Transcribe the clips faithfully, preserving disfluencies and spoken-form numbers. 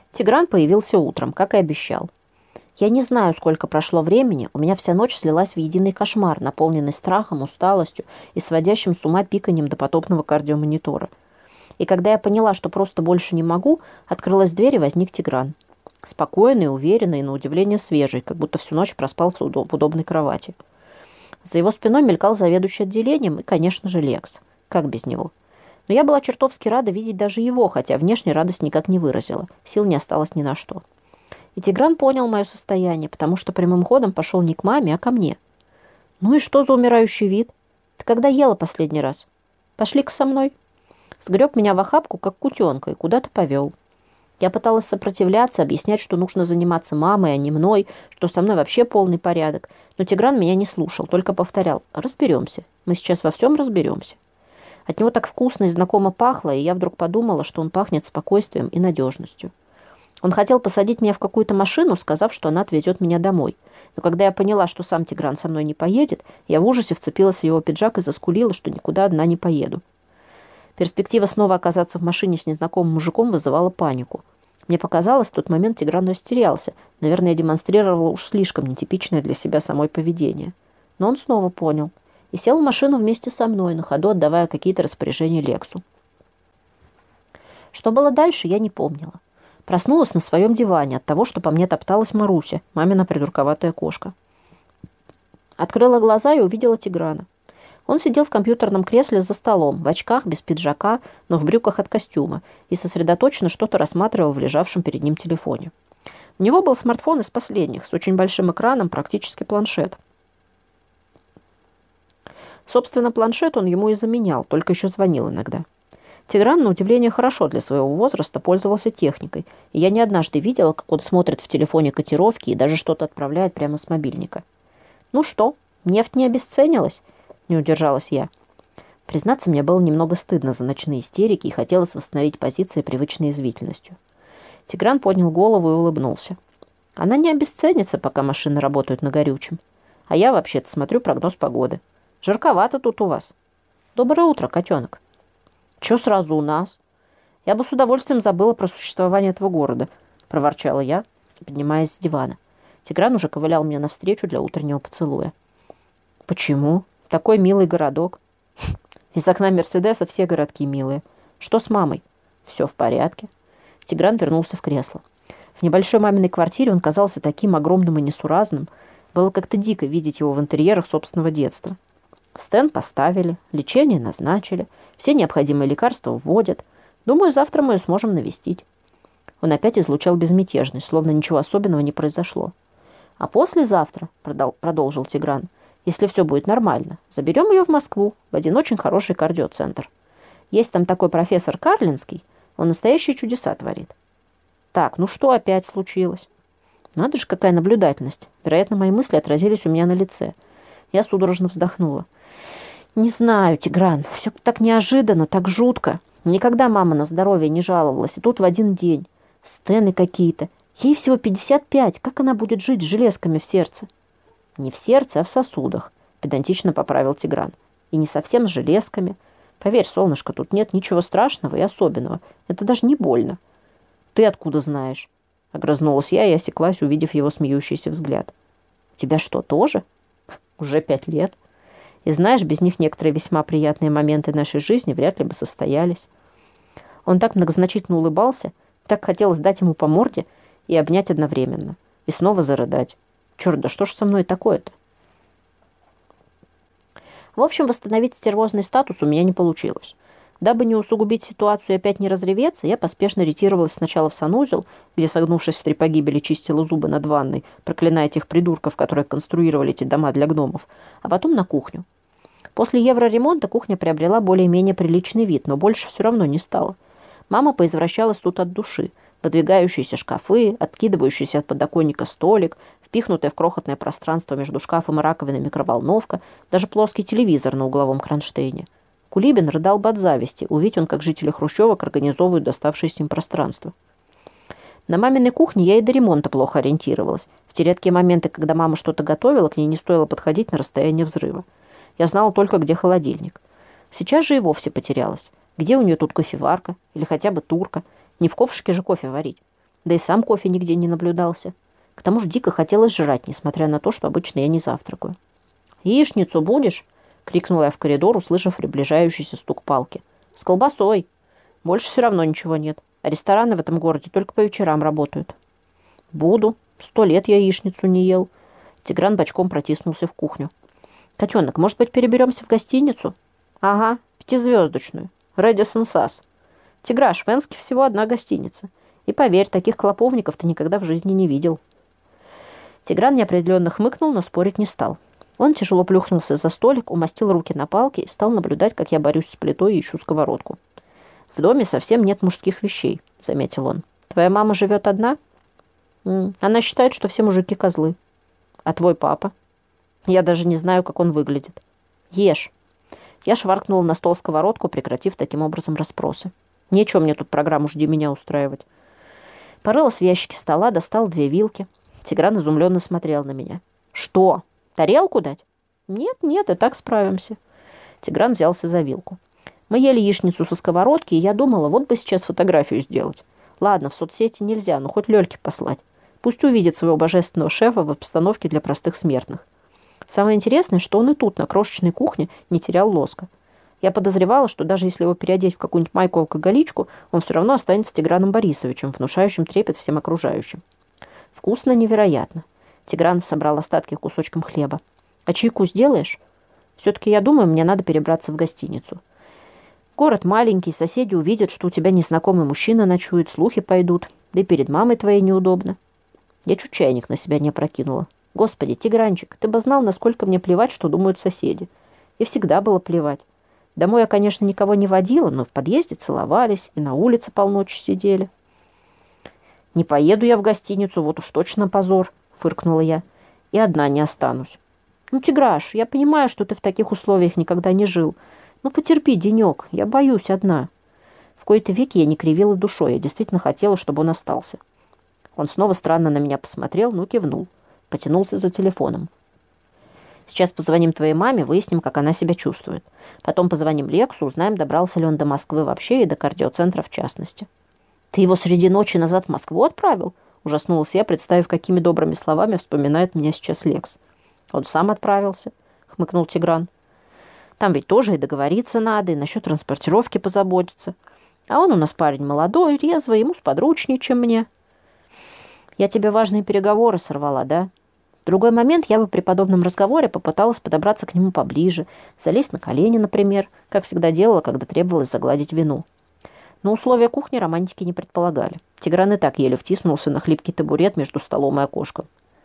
Тигран появился утром, как и обещал. Я не знаю, сколько прошло времени, у меня вся ночь слилась в единый кошмар, наполненный страхом, усталостью и сводящим с ума пиканьем допотопного кардиомонитора. И когда я поняла, что просто больше не могу, открылась дверь и возник Тигран. Спокойный, уверенный и, на удивление, свежий, как будто всю ночь проспал в удобной кровати. За его спиной мелькал заведующий отделением и, конечно же, Лекс. Как без него? Но я была чертовски рада видеть даже его, хотя внешне радость никак не выразила. Сил не осталось ни на что. И Тигран понял мое состояние, потому что прямым ходом пошел не к маме, а ко мне. «Ну и что за умирающий вид? Ты когда ела последний раз? Пошли-ка со мной». Сгреб меня в охапку, как кутенка, и куда-то повел. Я пыталась сопротивляться, объяснять, что нужно заниматься мамой, а не мной, что со мной вообще полный порядок. Но Тигран меня не слушал, только повторял: «Разберемся. Мы сейчас во всем разберемся». От него так вкусно и знакомо пахло, и я вдруг подумала, что он пахнет спокойствием и надежностью. Он хотел посадить меня в какую-то машину, сказав, что она отвезет меня домой. Но когда я поняла, что сам Тигран со мной не поедет, я в ужасе вцепилась в его пиджак и заскулила, что никуда одна не поеду. Перспектива снова оказаться в машине с незнакомым мужиком вызывала панику. Мне показалось, в тот момент Тигран растерялся. Наверное, я демонстрировала уж слишком нетипичное для себя самой поведение. Но он снова понял и сел в машину вместе со мной, на ходу отдавая какие-то распоряжения Лексу. Что было дальше, я не помнила. Проснулась на своем диване от того, что по мне топталась Маруся, мамина придурковатая кошка. Открыла глаза и увидела Тиграна. Он сидел в компьютерном кресле за столом, в очках, без пиджака, но в брюках от костюма, и сосредоточенно что-то рассматривал в лежавшем перед ним телефоне. У него был смартфон из последних, с очень большим экраном, практически планшет. Собственно, планшет он ему и заменял, только еще звонил иногда. Тигран, на удивление, хорошо для своего возраста пользовался техникой, и я не однажды видела, как он смотрит в телефоне котировки и даже что-то отправляет прямо с мобильника. «Ну что, нефть не обесценилась?» Не удержалась я. Признаться, мне было немного стыдно за ночные истерики и хотелось восстановить позиции привычной извительностью. Тигран поднял голову и улыбнулся. Она не обесценится, пока машины работают на горючем. А я вообще-то смотрю прогноз погоды. Жарковато тут у вас. Доброе утро, котенок. Че сразу у нас? Я бы с удовольствием забыла про существование этого города, проворчала я, поднимаясь с дивана. Тигран уже ковылял мне навстречу для утреннего поцелуя. Почему? Такой милый городок. Из окна Мерседеса все городки милые. Что с мамой? Все в порядке. Тигран вернулся в кресло. В небольшой маминой квартире он казался таким огромным и несуразным. Было как-то дико видеть его в интерьерах собственного детства. Стенд поставили, лечение назначили, все необходимые лекарства вводят. Думаю, завтра мы ее сможем навестить. Он опять излучал безмятежность, словно ничего особенного не произошло. А послезавтра, продолжил Тигран, если все будет нормально, заберем ее в Москву, в один очень хороший кардиоцентр. Есть там такой профессор Карлинский, он настоящие чудеса творит. Так, ну что опять случилось? Надо же, какая наблюдательность. Вероятно, мои мысли отразились у меня на лице. Я судорожно вздохнула. Не знаю, Тигран, все так неожиданно, так жутко. Никогда мама на здоровье не жаловалась, и тут в один день. Стены какие-то. Ей всего пятьдесят пять. Как она будет жить с железками в сердце? Не в сердце, а в сосудах, педантично поправил Тигран. И не совсем с железками. Поверь, солнышко, тут нет ничего страшного и особенного. Это даже не больно. Ты откуда знаешь? Огрызнулась я и осеклась, увидев его смеющийся взгляд. У тебя что, тоже? Уже пять лет. И знаешь, без них некоторые весьма приятные моменты нашей жизни вряд ли бы состоялись. Он так многозначительно улыбался, так хотелось дать ему по морде и обнять одновременно. И снова зарыдать. Черт, да что ж со мной такое-то? В общем, восстановить стервозный статус у меня не получилось. Дабы не усугубить ситуацию и опять не разреветься, я поспешно ретировалась сначала в санузел, где, согнувшись в три погибели, чистила зубы над ванной, проклиная тех придурков, которые конструировали эти дома для гномов, а потом на кухню. После евроремонта кухня приобрела более-менее приличный вид, но больше все равно не стало. Мама поизвращалась тут от души. Подвигающиеся шкафы, откидывающийся от подоконника столик, впихнутая в крохотное пространство между шкафом и раковиной микроволновка, даже плоский телевизор на угловом кронштейне. Кулибин рыдал бы от зависти, увидеть он, как жители хрущевок организовывают доставшееся им пространство. На маминой кухне я и до ремонта плохо ориентировалась. В те редкие моменты, когда мама что-то готовила, к ней не стоило подходить на расстояние взрыва. Я знала только, где холодильник. Сейчас же и вовсе потерялась. Где у нее тут кофеварка? Или хотя бы турка? Не в ковшике же кофе варить. Да и сам кофе нигде не наблюдался. К тому же дико хотелось жрать, несмотря на то, что обычно я не завтракаю. «Яичницу будешь?» — крикнула я в коридор, услышав приближающийся стук палки. «С колбасой. Больше все равно ничего нет. А рестораны в этом городе только по вечерам работают». «Буду. Сто лет я яичницу не ел». Тигран бочком протиснулся в кухню. «Котенок, может быть, переберемся в гостиницу?» «Ага, пятизвездочную. Рэдисон Сас. Тиграш, в Энске всего одна гостиница. И поверь, таких клоповников ты никогда в жизни не видел». Тигран неопределенно хмыкнул, но спорить не стал. Он тяжело плюхнулся за столик, умастил руки на палке и стал наблюдать, как я борюсь с плитой и ищу сковородку. «В доме совсем нет мужских вещей», — заметил он. «Твоя мама живет одна?» М-м. «Она считает, что все мужики козлы». «А твой папа?» «Я даже не знаю, как он выглядит». «Ешь». Я шваркнула на стол сковородку, прекратив таким образом расспросы. Нечего мне тут программу «Жди меня» устраивать. Порылась в ящике стола, достал две вилки. Тигран изумленно смотрел на меня. «Что? Тарелку дать?» «Нет, нет, и так справимся». Тигран взялся за вилку. Мы ели яичницу со сковородки, и я думала, вот бы сейчас фотографию сделать. Ладно, в соцсети нельзя, но хоть Лёльке послать. Пусть увидит своего божественного шефа в обстановке для простых смертных. Самое интересное, что он и тут, на крошечной кухне, не терял лоска. Я подозревала, что даже если его переодеть в какую-нибудь майку-алкоголичку, он все равно останется Тиграном Борисовичем, внушающим трепет всем окружающим. Вкусно невероятно. Тигран собрал остатки кусочком хлеба. «А чайку сделаешь?» «Все-таки, я думаю, мне надо перебраться в гостиницу. Город маленький, соседи увидят, что у тебя незнакомый мужчина ночует, слухи пойдут. Да и перед мамой твоей неудобно». Я чуть чайник на себя не опрокинула. «Господи, Тигранчик, ты бы знал, насколько мне плевать, что думают соседи. И всегда было плевать. Домой я, конечно, никого не водила, но в подъезде целовались и на улице полночи сидели». «Не поеду я в гостиницу, вот уж точно позор», — фыркнула я. «И одна не останусь». «Ну, Тиграш, я понимаю, что ты в таких условиях никогда не жил. Ну, потерпи денек, я боюсь одна». В кои-то веки я не кривила душой, я действительно хотела, чтобы он остался. Он снова странно на меня посмотрел, но кивнул. Потянулся за телефоном. «Сейчас позвоним твоей маме, выясним, как она себя чувствует. Потом позвоним Лексу, узнаем, добрался ли он до Москвы вообще и до кардиоцентра в частности». «Ты его среди ночи назад в Москву отправил?» Ужаснулась я, представив, какими добрыми словами вспоминает меня сейчас Лекс. «Он сам отправился», — хмыкнул Тигран. «Там ведь тоже и договориться надо, и насчет транспортировки позаботиться. А он у нас парень молодой, резвый, ему сподручнее, чем мне». «Я тебе важные переговоры сорвала, да?» В другой момент я бы при подобном разговоре попыталась подобраться к нему поближе, залезть на колени, например, как всегда делала, когда требовалось загладить вину. Но условия кухни романтики не предполагали. Тигран и так еле втиснулся на хлипкий табурет между столом и окошком.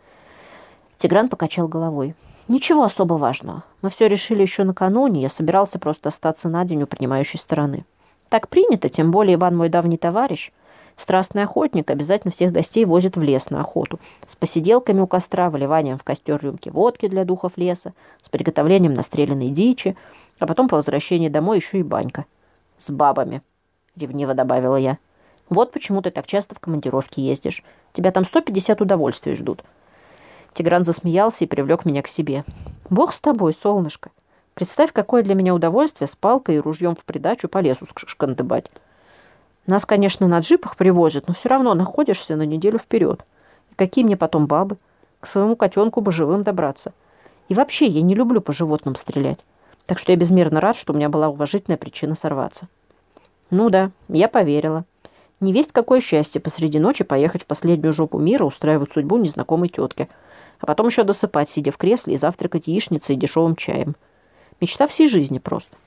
Тигран покачал головой. «Ничего особо важного. Мы все решили еще накануне. Я собирался просто остаться на день у принимающей стороны. Так принято, тем более Иван мой давний товарищ. Страстный охотник обязательно всех гостей возит в лес на охоту. С посиделками у костра, выливанием в костер рюмки водки для духов леса, с приготовлением настреленной дичи, а потом по возвращении домой еще и банька. С бабами», — ревниво добавила я. «Вот почему ты так часто в командировки ездишь. Тебя там сто пятьдесят удовольствий ждут». Тигран засмеялся и привлек меня к себе. «Бог с тобой, солнышко. Представь, какое для меня удовольствие с палкой и ружьем в придачу по лесу шкандыбать. Нас, конечно, на джипах привозят, но все равно находишься на неделю вперед. И какие мне потом бабы? К своему котенку бы живым добраться. И вообще, я не люблю по животным стрелять. Так что я безмерно рад, что у меня была уважительная причина сорваться». Ну да, я поверила. Невесть какое счастье посреди ночи поехать в последнюю жопу мира, устраивать судьбу незнакомой тетке. А потом еще досыпать, сидя в кресле, и завтракать яичницей и дешевым чаем. Мечта всей жизни просто.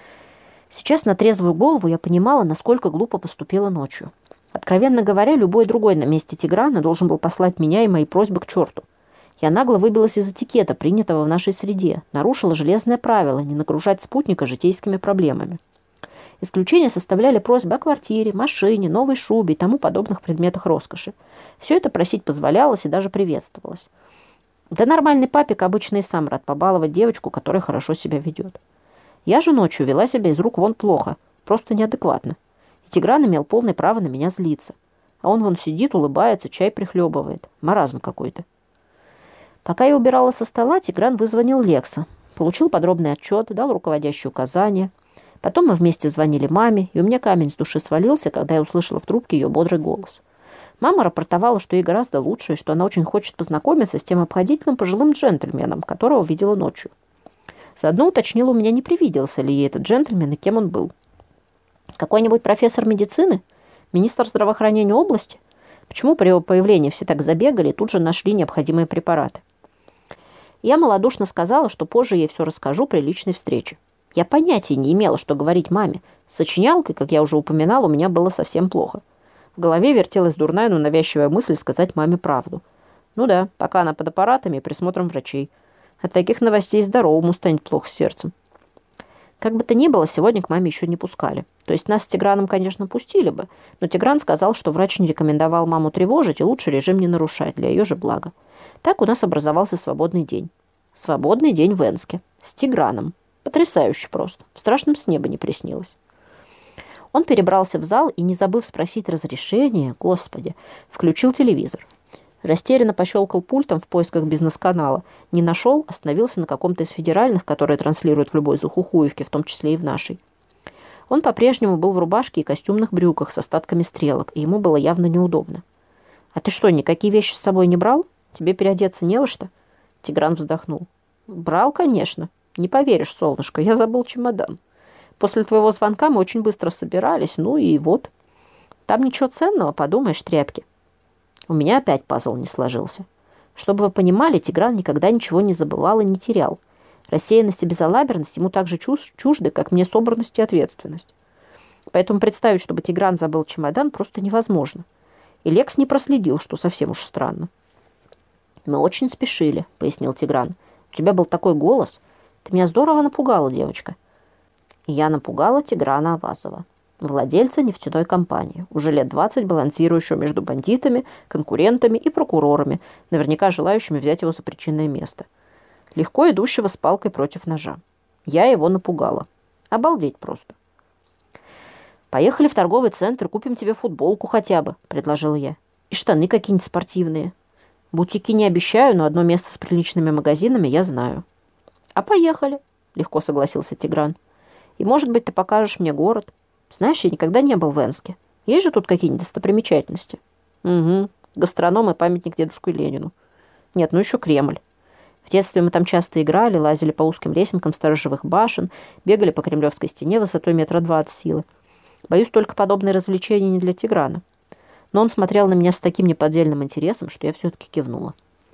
Сейчас на трезвую голову я понимала, насколько глупо поступила ночью. Откровенно говоря, любой другой на месте Тиграна должен был послать меня и мои просьбы к черту. Я нагло выбилась из этикета, принятого в нашей среде, нарушила железное правило не нагружать спутника житейскими проблемами. Исключения составляли просьбы о квартире, машине, новой шубе и тому подобных предметах роскоши. Все это просить позволялось и даже приветствовалось. Да нормальный папик обычно и сам рад побаловать девочку, которая хорошо себя ведет. Я же ночью вела себя из рук вон плохо, просто неадекватно. И Тигран имел полное право на меня злиться. А он вон сидит, улыбается, чай прихлебывает. Маразм какой-то. Пока я убирала со стола, Тигран вызвонил Лекса. Получил подробный отчет, дал руководящие указания. Потом мы вместе звонили маме, и у меня камень с души свалился, когда я услышала в трубке ее бодрый голос. Мама рапортовала, что ей гораздо лучше, и что она очень хочет познакомиться с тем обходительным пожилым джентльменом, которого видела ночью. Заодно уточнила у меня, не привиделся ли ей этот джентльмен и кем он был. Какой-нибудь профессор медицины? Министр здравоохранения области? Почему при его появлении все так забегали и тут же нашли необходимые препараты? Я малодушно сказала, что позже ей все расскажу при личной встрече. Я понятия не имела, что говорить маме. С сочинялкой, как я уже упоминала, у меня было совсем плохо. В голове вертелась дурная, но навязчивая мысль сказать маме правду. Ну да, пока она под аппаратами и присмотром врачей. От таких новостей здоровому станет плохо с сердцем. Как бы то ни было, сегодня к маме еще не пускали. То есть нас с Тиграном, конечно, пустили бы, но Тигран сказал, что врач не рекомендовал маму тревожить и лучше режим не нарушать, для ее же блага. Так у нас образовался свободный день. Свободный день в Энске. С Тиграном. Потрясающе просто. В страшном сне бы не приснилось. Он перебрался в зал и, не забыв спросить разрешения, господи, включил телевизор. Растерянно пощелкал пультом в поисках бизнес-канала. Не нашел, остановился на каком-то из федеральных, которые транслируют в любой Захухуевке, в том числе и в нашей. Он по-прежнему был в рубашке и костюмных брюках с остатками стрелок, и ему было явно неудобно. «А ты что, никакие вещи с собой не брал? Тебе переодеться не во что?» Тигран вздохнул. «Брал, конечно. Не поверишь, солнышко, я забыл чемодан. После твоего звонка мы очень быстро собирались, ну и вот. Там ничего ценного, подумаешь, тряпки». У меня опять пазл не сложился. Чтобы вы понимали, Тигран никогда ничего не забывал и не терял. Рассеянность и безалаберность ему так же чужды, как мне собранность и ответственность. Поэтому представить, чтобы Тигран забыл чемодан, просто невозможно. И Лекс не проследил, что совсем уж странно. «Мы очень спешили», — пояснил Тигран. «У тебя был такой голос. Ты меня здорово напугала, девочка». И я напугала Тиграна Авазова, владельца нефтяной компании, уже лет двадцать балансирующего между бандитами, конкурентами и прокурорами, наверняка желающими взять его за причинное место. Легко идущего с палкой против ножа. Я его напугала. Обалдеть просто. «Поехали в торговый центр, купим тебе футболку хотя бы», — предложила я. «И штаны какие-нибудь спортивные. Бутики не обещаю, но одно место с приличными магазинами я знаю». «А поехали», — легко согласился Тигран. «И, может быть, ты покажешь мне город. Знаешь, я никогда не был в Энске. Есть же тут какие-нибудь достопримечательности?» «Угу. Гастроном и памятник дедушке Ленину. Нет, ну еще Кремль. В детстве мы там часто играли, лазили по узким лесенкам сторожевых башен, бегали по Кремлевской стене высотой метра два от силы. Боюсь, только подобные развлечения не для Тиграна». Но он смотрел на меня с таким неподдельным интересом, что я все-таки кивнула.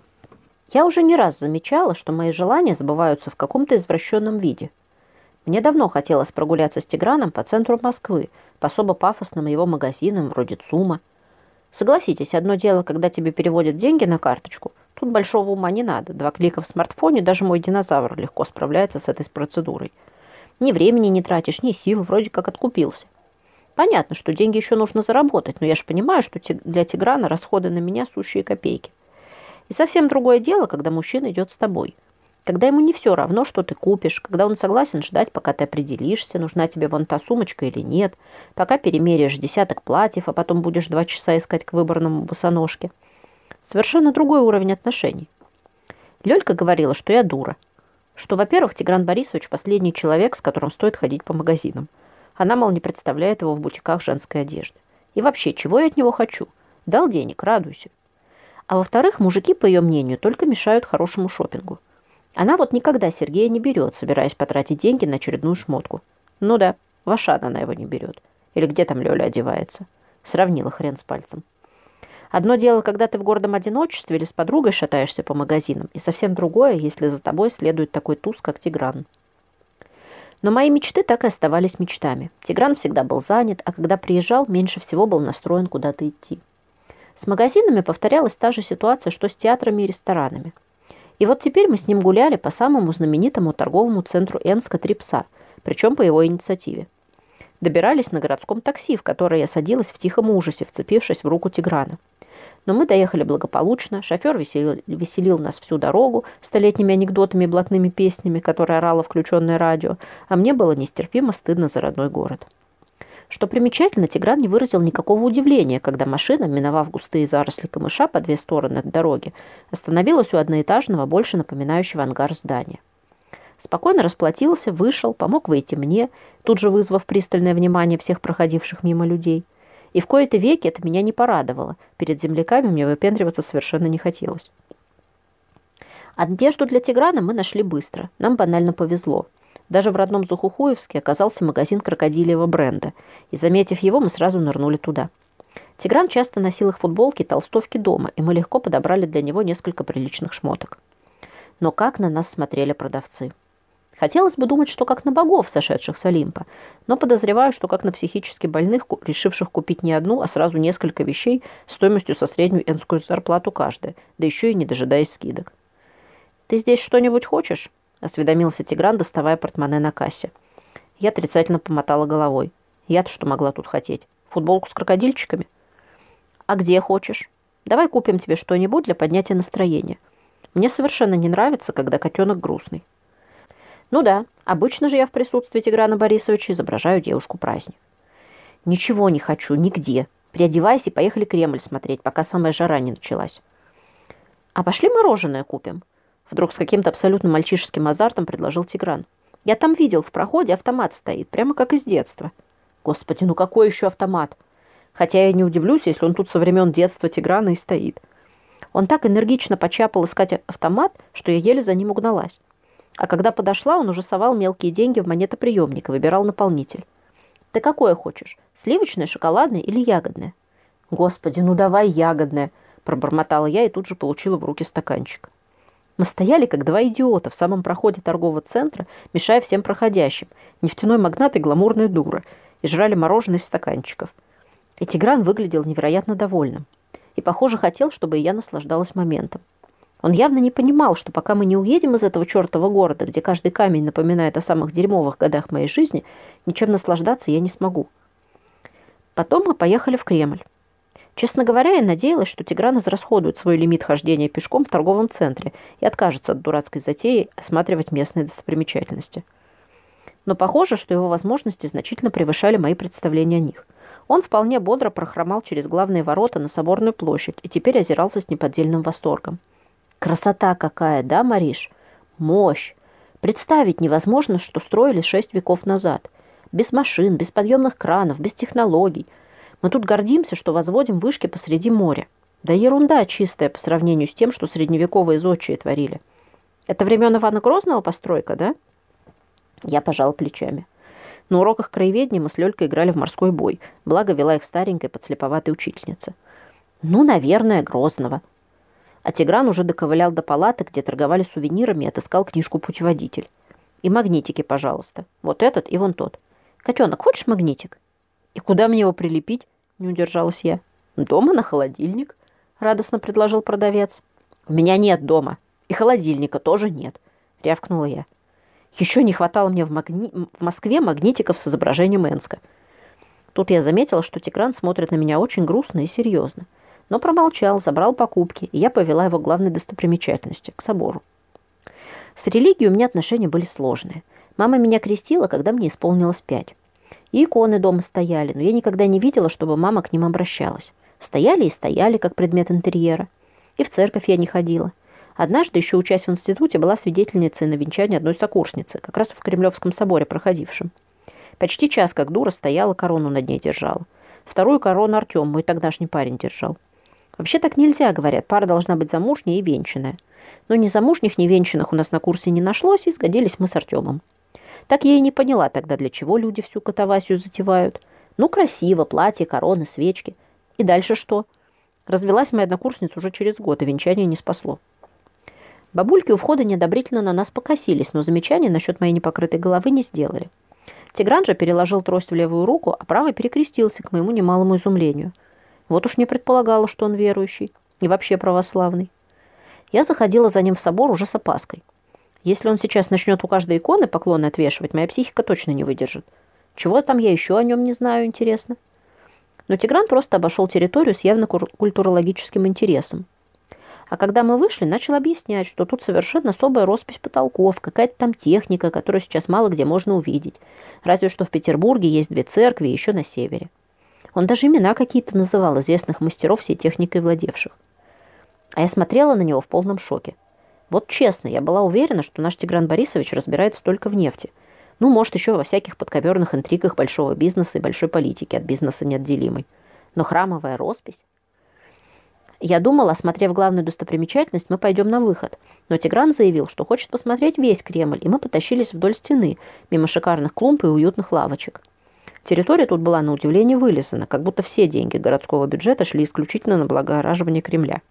Я уже не раз замечала, что мои желания забываются в каком-то извращенном виде. Мне давно хотелось прогуляться с Тиграном по центру Москвы, по особо пафосным его магазинам, вроде ЦУМа. Согласитесь, одно дело, когда тебе переводят деньги на карточку. Тут большого ума не надо. Два клика в смартфоне, даже мой динозавр легко справляется с этой процедурой. Ни времени не тратишь, ни сил, вроде как откупился. Понятно, что деньги еще нужно заработать, но я же понимаю, что для Тиграна расходы на меня сущие копейки. И совсем другое дело, когда мужчина идет с тобой. Когда ему не все равно, что ты купишь, когда он согласен ждать, пока ты определишься, нужна тебе вон та сумочка или нет, пока перемеряешь десяток платьев, а потом будешь два часа искать к выбранному босоножке. Совершенно другой уровень отношений. Лёлька говорила, что я дура. Что, во-первых, Тигран Борисович – последний человек, с которым стоит ходить по магазинам. Она, мол, не представляет его в бутиках женской одежды. И вообще, чего я от него хочу? Дал денег, радуйся. А во-вторых, мужики, по ее мнению, только мешают хорошему шопингу. Она вот никогда Сергея не берет, собираясь потратить деньги на очередную шмотку. Ну да, в Ашан она его не берет. Или где там Лёля одевается. Сравнила хрен с пальцем. Одно дело, когда ты в гордом одиночестве или с подругой шатаешься по магазинам, и совсем другое, если за тобой следует такой туз, как Тигран. Но мои мечты так и оставались мечтами. Тигран всегда был занят, а когда приезжал, меньше всего был настроен куда-то идти. С магазинами повторялась та же ситуация, что с театрами и ресторанами. И вот теперь мы с ним гуляли по самому знаменитому торговому центру Энска «Три пса», причем по его инициативе. Добирались на городском такси, в которое я садилась в тихом ужасе, вцепившись в руку Тиграна. Но мы доехали благополучно, шофер веселил, веселил нас всю дорогу столетними анекдотами и блатными песнями, которые орало включенное радио, а мне было нестерпимо стыдно за родной город. Что примечательно, Тигран не выразил никакого удивления, когда машина, миновав густые заросли камыша по две стороны от дороги, остановилась у одноэтажного, больше напоминающего ангар здания. Спокойно расплатился, вышел, помог выйти мне, тут же вызвав пристальное внимание всех проходивших мимо людей. И в кои-то веки это меня не порадовало. Перед земляками мне выпендриваться совершенно не хотелось. Одежду для Тиграна мы нашли быстро. Нам банально повезло. Даже в родном Зухухуевске оказался магазин крокодилиевого бренда. И, заметив его, мы сразу нырнули туда. Тигран часто носил их футболки и толстовки дома, и мы легко подобрали для него несколько приличных шмоток. Но как на нас смотрели продавцы. Хотелось бы думать, что как на богов, сошедших с Олимпа, но подозреваю, что как на психически больных, решивших купить не одну, а сразу несколько вещей стоимостью со среднюю энскую зарплату каждая, да еще и не дожидаясь скидок. «Ты здесь что-нибудь хочешь?» – осведомился Тигран, доставая портмоне на кассе. Я отрицательно помотала головой. Я-то что могла тут хотеть? Футболку с крокодильчиками? «А где хочешь? Давай купим тебе что-нибудь для поднятия настроения. Мне совершенно не нравится, когда котенок грустный». Ну да, обычно же я в присутствии Тиграна Борисовича изображаю девушку-праздник. Ничего не хочу, нигде. Приодевайся и поехали Кремль смотреть, пока самая жара не началась. А пошли мороженое купим. Вдруг с каким-то абсолютно мальчишеским азартом предложил Тигран. Я там видел, в проходе автомат стоит, прямо как из детства. Господи, ну какой еще автомат? Хотя я не удивлюсь, если он тут со времен детства Тиграна и стоит. Он так энергично почапал искать автомат, что я еле за ним угналась. А когда подошла, он уже совал мелкие деньги в монетоприемник и выбирал наполнитель. «Ты какое хочешь? Сливочное, шоколадное или ягодное?» «Господи, ну давай ягодное!» – пробормотала я и тут же получила в руки стаканчик. Мы стояли, как два идиота, в самом проходе торгового центра, мешая всем проходящим, нефтяной магнат и гламурная дура, и жрали мороженое из стаканчиков. И Тигран выглядел невероятно довольным. И, похоже, хотел, чтобы и я наслаждалась моментом. Он явно не понимал, что пока мы не уедем из этого чертова города, где каждый камень напоминает о самых дерьмовых годах моей жизни, ничем наслаждаться я не смогу. Потом мы поехали в Кремль. Честно говоря, я надеялась, что Тигран израсходует свой лимит хождения пешком в торговом центре и откажется от дурацкой затеи осматривать местные достопримечательности. Но похоже, что его возможности значительно превышали мои представления о них. Он вполне бодро прохромал через главные ворота на Соборную площадь и теперь озирался с неподдельным восторгом. Красота какая, да, Мариш? Мощь. Представить невозможно, что строили шесть веков назад. Без машин, без подъемных кранов, без технологий. Мы тут гордимся, что возводим вышки посреди моря. Да ерунда чистая по сравнению с тем, что средневековые зодчие творили. Это времен Ивана Грозного постройка, да? Я пожала плечами. На уроках краеведения мы с Лёлькой играли в морской бой. Благо вела их старенькая подслеповатая учительница. Ну, наверное, Грозного. А Тигран уже доковылял до палаты, где торговали сувенирами, и отыскал книжку-путеводитель. И магнитики, пожалуйста. Вот этот и вон тот. Котенок, хочешь магнитик? И куда мне его прилепить? Не удержалась я. Дома на холодильник, радостно предложил продавец. У меня нет дома. И холодильника тоже нет, рявкнула я. Еще не хватало мне в, магни... в Москве магнитиков с изображением Энска. Тут я заметила, что Тигран смотрит на меня очень грустно и серьезно. Но промолчал, забрал покупки, и я повела его к главной достопримечательности, к собору. С религией у меня отношения были сложные. Мама меня крестила, когда мне исполнилось пять. И иконы дома стояли, но я никогда не видела, чтобы мама к ним обращалась. Стояли и стояли, как предмет интерьера. И в церковь я не ходила. Однажды, еще учась в институте, была свидетельницей на венчании одной сокурсницы, как раз в Кремлевском соборе проходившем. Почти час, как дура, стояла, корону над ней держала. Вторую корону Артем, мой тогдашний парень, держал. Вообще так нельзя, говорят, пара должна быть замужняя и венчанная. Но ни замужних, ни венчанных у нас на курсе не нашлось, и сгодились мы с Артемом. Так я и не поняла тогда, для чего люди всю катавасию затевают. Ну, красиво, платье, короны, свечки. И дальше что? Развелась моя однокурсница уже через год, и венчание не спасло. Бабульки у входа неодобрительно на нас покосились, но замечания насчет моей непокрытой головы не сделали. Тигран же переложил трость в левую руку, а правой перекрестился к моему немалому изумлению. Вот уж не предполагала, что он верующий и вообще православный. Я заходила за ним в собор уже с опаской. Если он сейчас начнет у каждой иконы поклоны отвешивать, моя психика точно не выдержит. Чего там я еще о нем не знаю, интересно. Но Тигран просто обошел территорию с явно культурологическим интересом. А когда мы вышли, начал объяснять, что тут совершенно особая роспись потолков, какая-то там техника, которую сейчас мало где можно увидеть. Разве что в Петербурге есть две церкви, и еще на севере. Он даже имена какие-то называл известных мастеров всей техникой владевших. А я смотрела на него в полном шоке. Вот честно, я была уверена, что наш Тигран Борисович разбирается только в нефти. Ну, может, еще во всяких подковерных интригах большого бизнеса и большой политики, от бизнеса неотделимой. Но храмовая роспись... Я думала, осмотрев главную достопримечательность, мы пойдем на выход. Но Тигран заявил, что хочет посмотреть весь Кремль, и мы потащились вдоль стены, мимо шикарных клумб и уютных лавочек. Территория тут была, на удивление, вылизана, как будто все деньги городского бюджета шли исключительно на благораживание Кремля.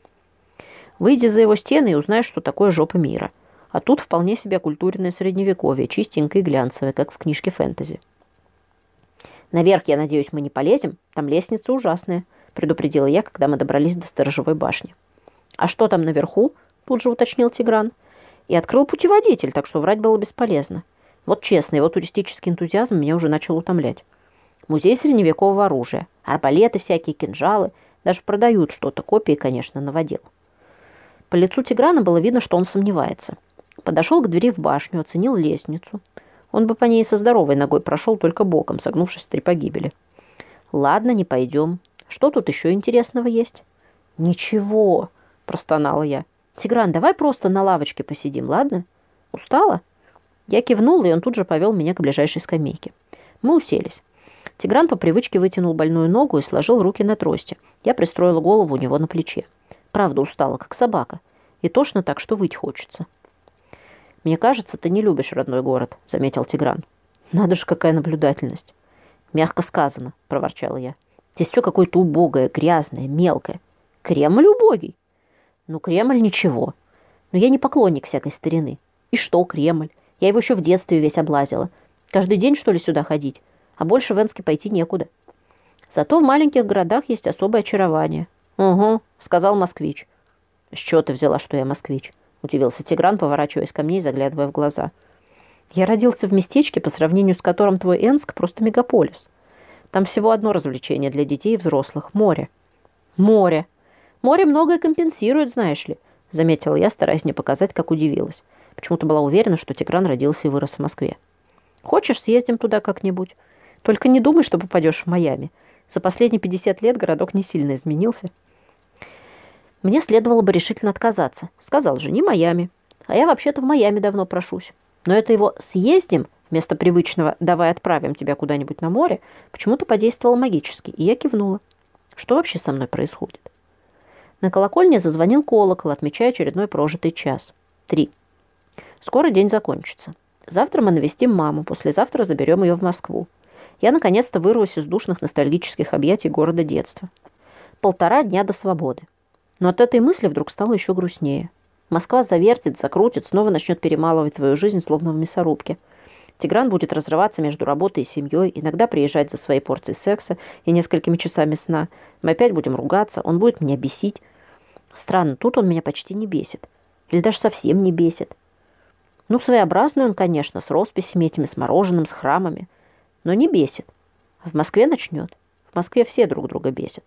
Выйди за его стены и узнаешь, что такое жопа мира. А тут вполне себе культурное средневековье, чистенькое и глянцевое, как в книжке фэнтези. «Наверх, я надеюсь, мы не полезем? Там лестница ужасная», — предупредила я, когда мы добрались до сторожевой башни. «А что там наверху?» — тут же уточнил Тигран. И открыл путеводитель, так что врать было бесполезно. Вот честно, его туристический энтузиазм меня уже начал утомлять. Музей средневекового оружия, арбалеты всякие, кинжалы. Даже продают что-то, копии, конечно, новодел. По лицу Тиграна было видно, что он сомневается. Подошел к двери в башню, оценил лестницу. Он бы по ней со здоровой ногой прошел, только боком, согнувшись в три погибели. «Ладно, не пойдем. Что тут еще интересного есть?» «Ничего», – простонала я. «Тигран, давай просто на лавочке посидим, ладно? Устала?» Я кивнула, и он тут же повел меня к ближайшей скамейке. Мы уселись. Тигран по привычке вытянул больную ногу и сложил руки на трости. Я пристроила голову у него на плече. Правда, устала, как собака. И тошно так, что выть хочется. «Мне кажется, ты не любишь родной город», — заметил Тигран. «Надо же, какая наблюдательность». «Мягко сказано», — проворчала я. «Здесь все какое-то убогое, грязное, мелкое. Кремль убогий». «Ну, Кремль ничего. Но я не поклонник всякой старины. И что Кремль? Я его еще в детстве весь облазила. Каждый день, что ли, сюда ходить? А больше в Энске пойти некуда. Зато в маленьких городах есть особое очарование». «Угу», — сказал москвич. «С чего ты взяла, что я москвич?» — удивился Тигран, поворачиваясь ко мне и заглядывая в глаза. «Я родился в местечке, по сравнению с которым твой Энск просто мегаполис. Там всего одно развлечение для детей и взрослых — море». «Море! Море многое компенсирует, знаешь ли», — заметила я, стараясь не показать, как удивилась. Почему-то была уверена, что Тигран родился и вырос в Москве. «Хочешь, съездим туда как-нибудь? Только не думай, что попадешь в Майами. За последние пятьдесят лет городок не сильно изменился». Мне следовало бы решительно отказаться. Сказал же, не Майами. А я вообще-то в Майами давно прошусь. Но это его «съездим» вместо привычного «давай отправим тебя куда-нибудь на море» почему-то подействовало магически, и я кивнула. Что вообще со мной происходит? На колокольне зазвонил колокол, отмечая очередной прожитый час. Три. Скоро день закончится. Завтра мы навестим маму, послезавтра заберем ее в Москву. Я наконец-то вырвусь из душных ностальгических объятий города детства. Полтора дня до свободы. Но от этой мысли вдруг стало еще грустнее. Москва завертит, закрутит, снова начнет перемалывать твою жизнь, словно в мясорубке. Тигран будет разрываться между работой и семьей, иногда приезжать за своей порцией секса и несколькими часами сна. Мы опять будем ругаться, он будет меня бесить. Странно, тут он меня почти не бесит. Или даже совсем не бесит. Ну, своеобразный он, конечно, с росписями этими, с мороженым, с храмами. Но не бесит. В Москве начнет. В Москве все друг друга бесят.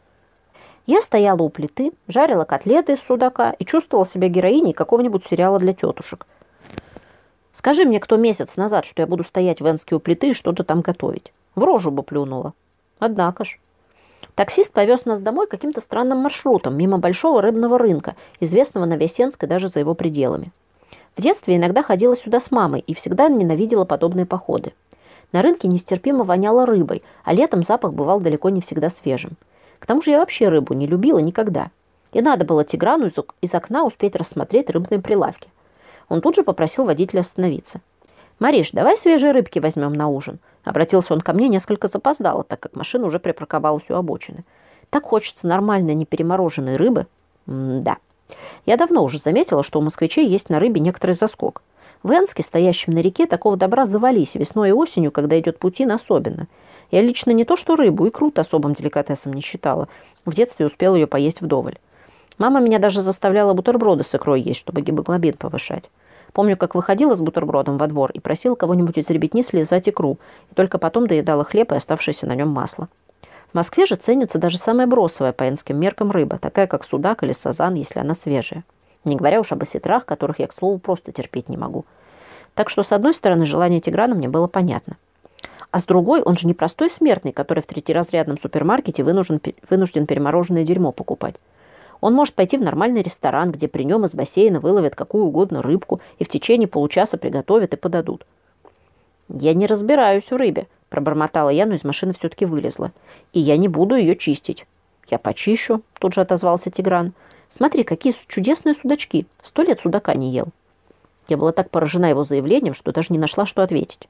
Я стояла у плиты, жарила котлеты из судака и чувствовала себя героиней какого-нибудь сериала для тетушек. Скажи мне, кто месяц назад, что я буду стоять в Энске у плиты и что-то там готовить. В рожу бы плюнула. Однако ж. Таксист повез нас домой каким-то странным маршрутом, мимо большого рыбного рынка, известного на весь Энск и даже за его пределами. В детстве иногда ходила сюда с мамой и всегда ненавидела подобные походы. На рынке нестерпимо воняло рыбой, а летом запах бывал далеко не всегда свежим. К тому же я вообще рыбу не любила никогда. И надо было Тиграну из, из окна успеть рассмотреть рыбные прилавки. Он тут же попросил водителя остановиться. «Мариш, давай свежие рыбки возьмем на ужин». Обратился он ко мне несколько запоздало, так как машина уже припарковалась у обочины. «Так хочется нормальной, неперемороженной рыбы». М-да. Я давно уже заметила, что у москвичей есть на рыбе некоторый заскок. В Энске, стоящем на реке, такого добра завались весной и осенью, когда идет Путин, особенно. Я лично не то что рыбу, икру-то особым деликатесом не считала. В детстве успела ее поесть вдоволь. Мама меня даже заставляла бутерброды с икрой есть, чтобы гемоглобин повышать. Помню, как выходила с бутербродом во двор и просила кого-нибудь из ребятни слезать икру, и только потом доедала хлеб и оставшееся на нем масло. В Москве же ценится даже самая бросовая по энским меркам рыба, такая как судак или сазан, если она свежая. Не говоря уж об осетрах, которых я, к слову, просто терпеть не могу. Так что, с одной стороны, желание Тиграна мне было понятно. А с другой, он же не простой смертный, который в третьеразрядном супермаркете вынужден, вынужден перемороженное дерьмо покупать. Он может пойти в нормальный ресторан, где при нем из бассейна выловят какую угодно рыбку и в течение получаса приготовят и подадут. Я не разбираюсь в рыбе, пробормотала я, но из машины все-таки вылезла. И я не буду ее чистить. Я почищу, тут же отозвался Тигран. Смотри, какие чудесные судачки. Сто лет судака не ел. Я была так поражена его заявлением, что даже не нашла, что ответить.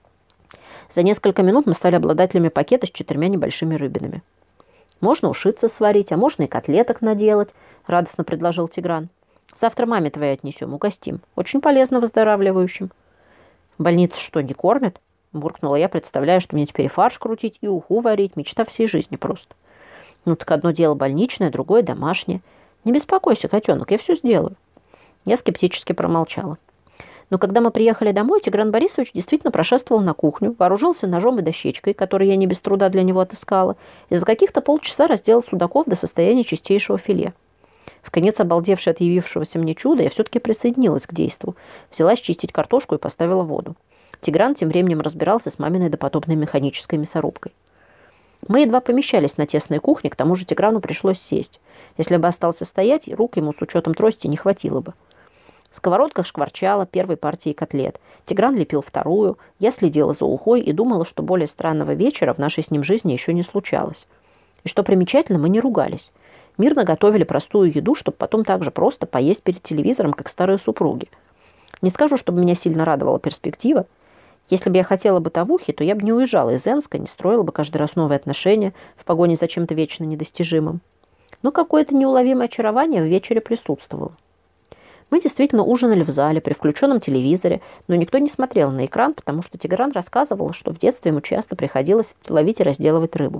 За несколько минут мы стали обладателями пакета с четырьмя небольшими рыбинами. «Можно ушицы сварить, а можно и котлеток наделать», — радостно предложил Тигран. «Завтра маме твоей отнесем, угостим. Очень полезно выздоравливающим». «В больнице что, не кормят?» — буркнула я, представляя, что мне теперь и фарш крутить, и уху варить. Мечта всей жизни просто. «Ну так одно дело больничное, другое домашнее. Не беспокойся, котенок, я все сделаю». Я скептически промолчала. Но когда мы приехали домой, Тигран Борисович действительно прошествовал на кухню, вооружился ножом и дощечкой, которые я не без труда для него отыскала, и за каких-то полчаса разделал судаков до состояния чистейшего филе. Вконец обалдевшая от явившегося мне чуда, я все-таки присоединилась к действу. Взялась чистить картошку и поставила воду. Тигран тем временем разбирался с маминой допотопной механической мясорубкой. Мы едва помещались на тесной кухне, к тому же Тиграну пришлось сесть. Если бы остался стоять, рук ему с учетом трости не хватило бы. Сковородка шкварчала первой партией котлет. Тигран лепил вторую. Я следила за ухой и думала, что более странного вечера в нашей с ним жизни еще не случалось. И что примечательно, мы не ругались. Мирно готовили простую еду, чтобы потом так же просто поесть перед телевизором, как старые супруги. Не скажу, чтобы меня сильно радовала перспектива. Если бы я хотела бытовухи, то я бы не уезжала из Энска, не строила бы каждый раз новые отношения в погоне за чем-то вечно недостижимым. Но какое-то неуловимое очарование в вечере присутствовало. Мы действительно ужинали в зале при включенном телевизоре, но никто не смотрел на экран, потому что Тигран рассказывал, что в детстве ему часто приходилось ловить и разделывать рыбу.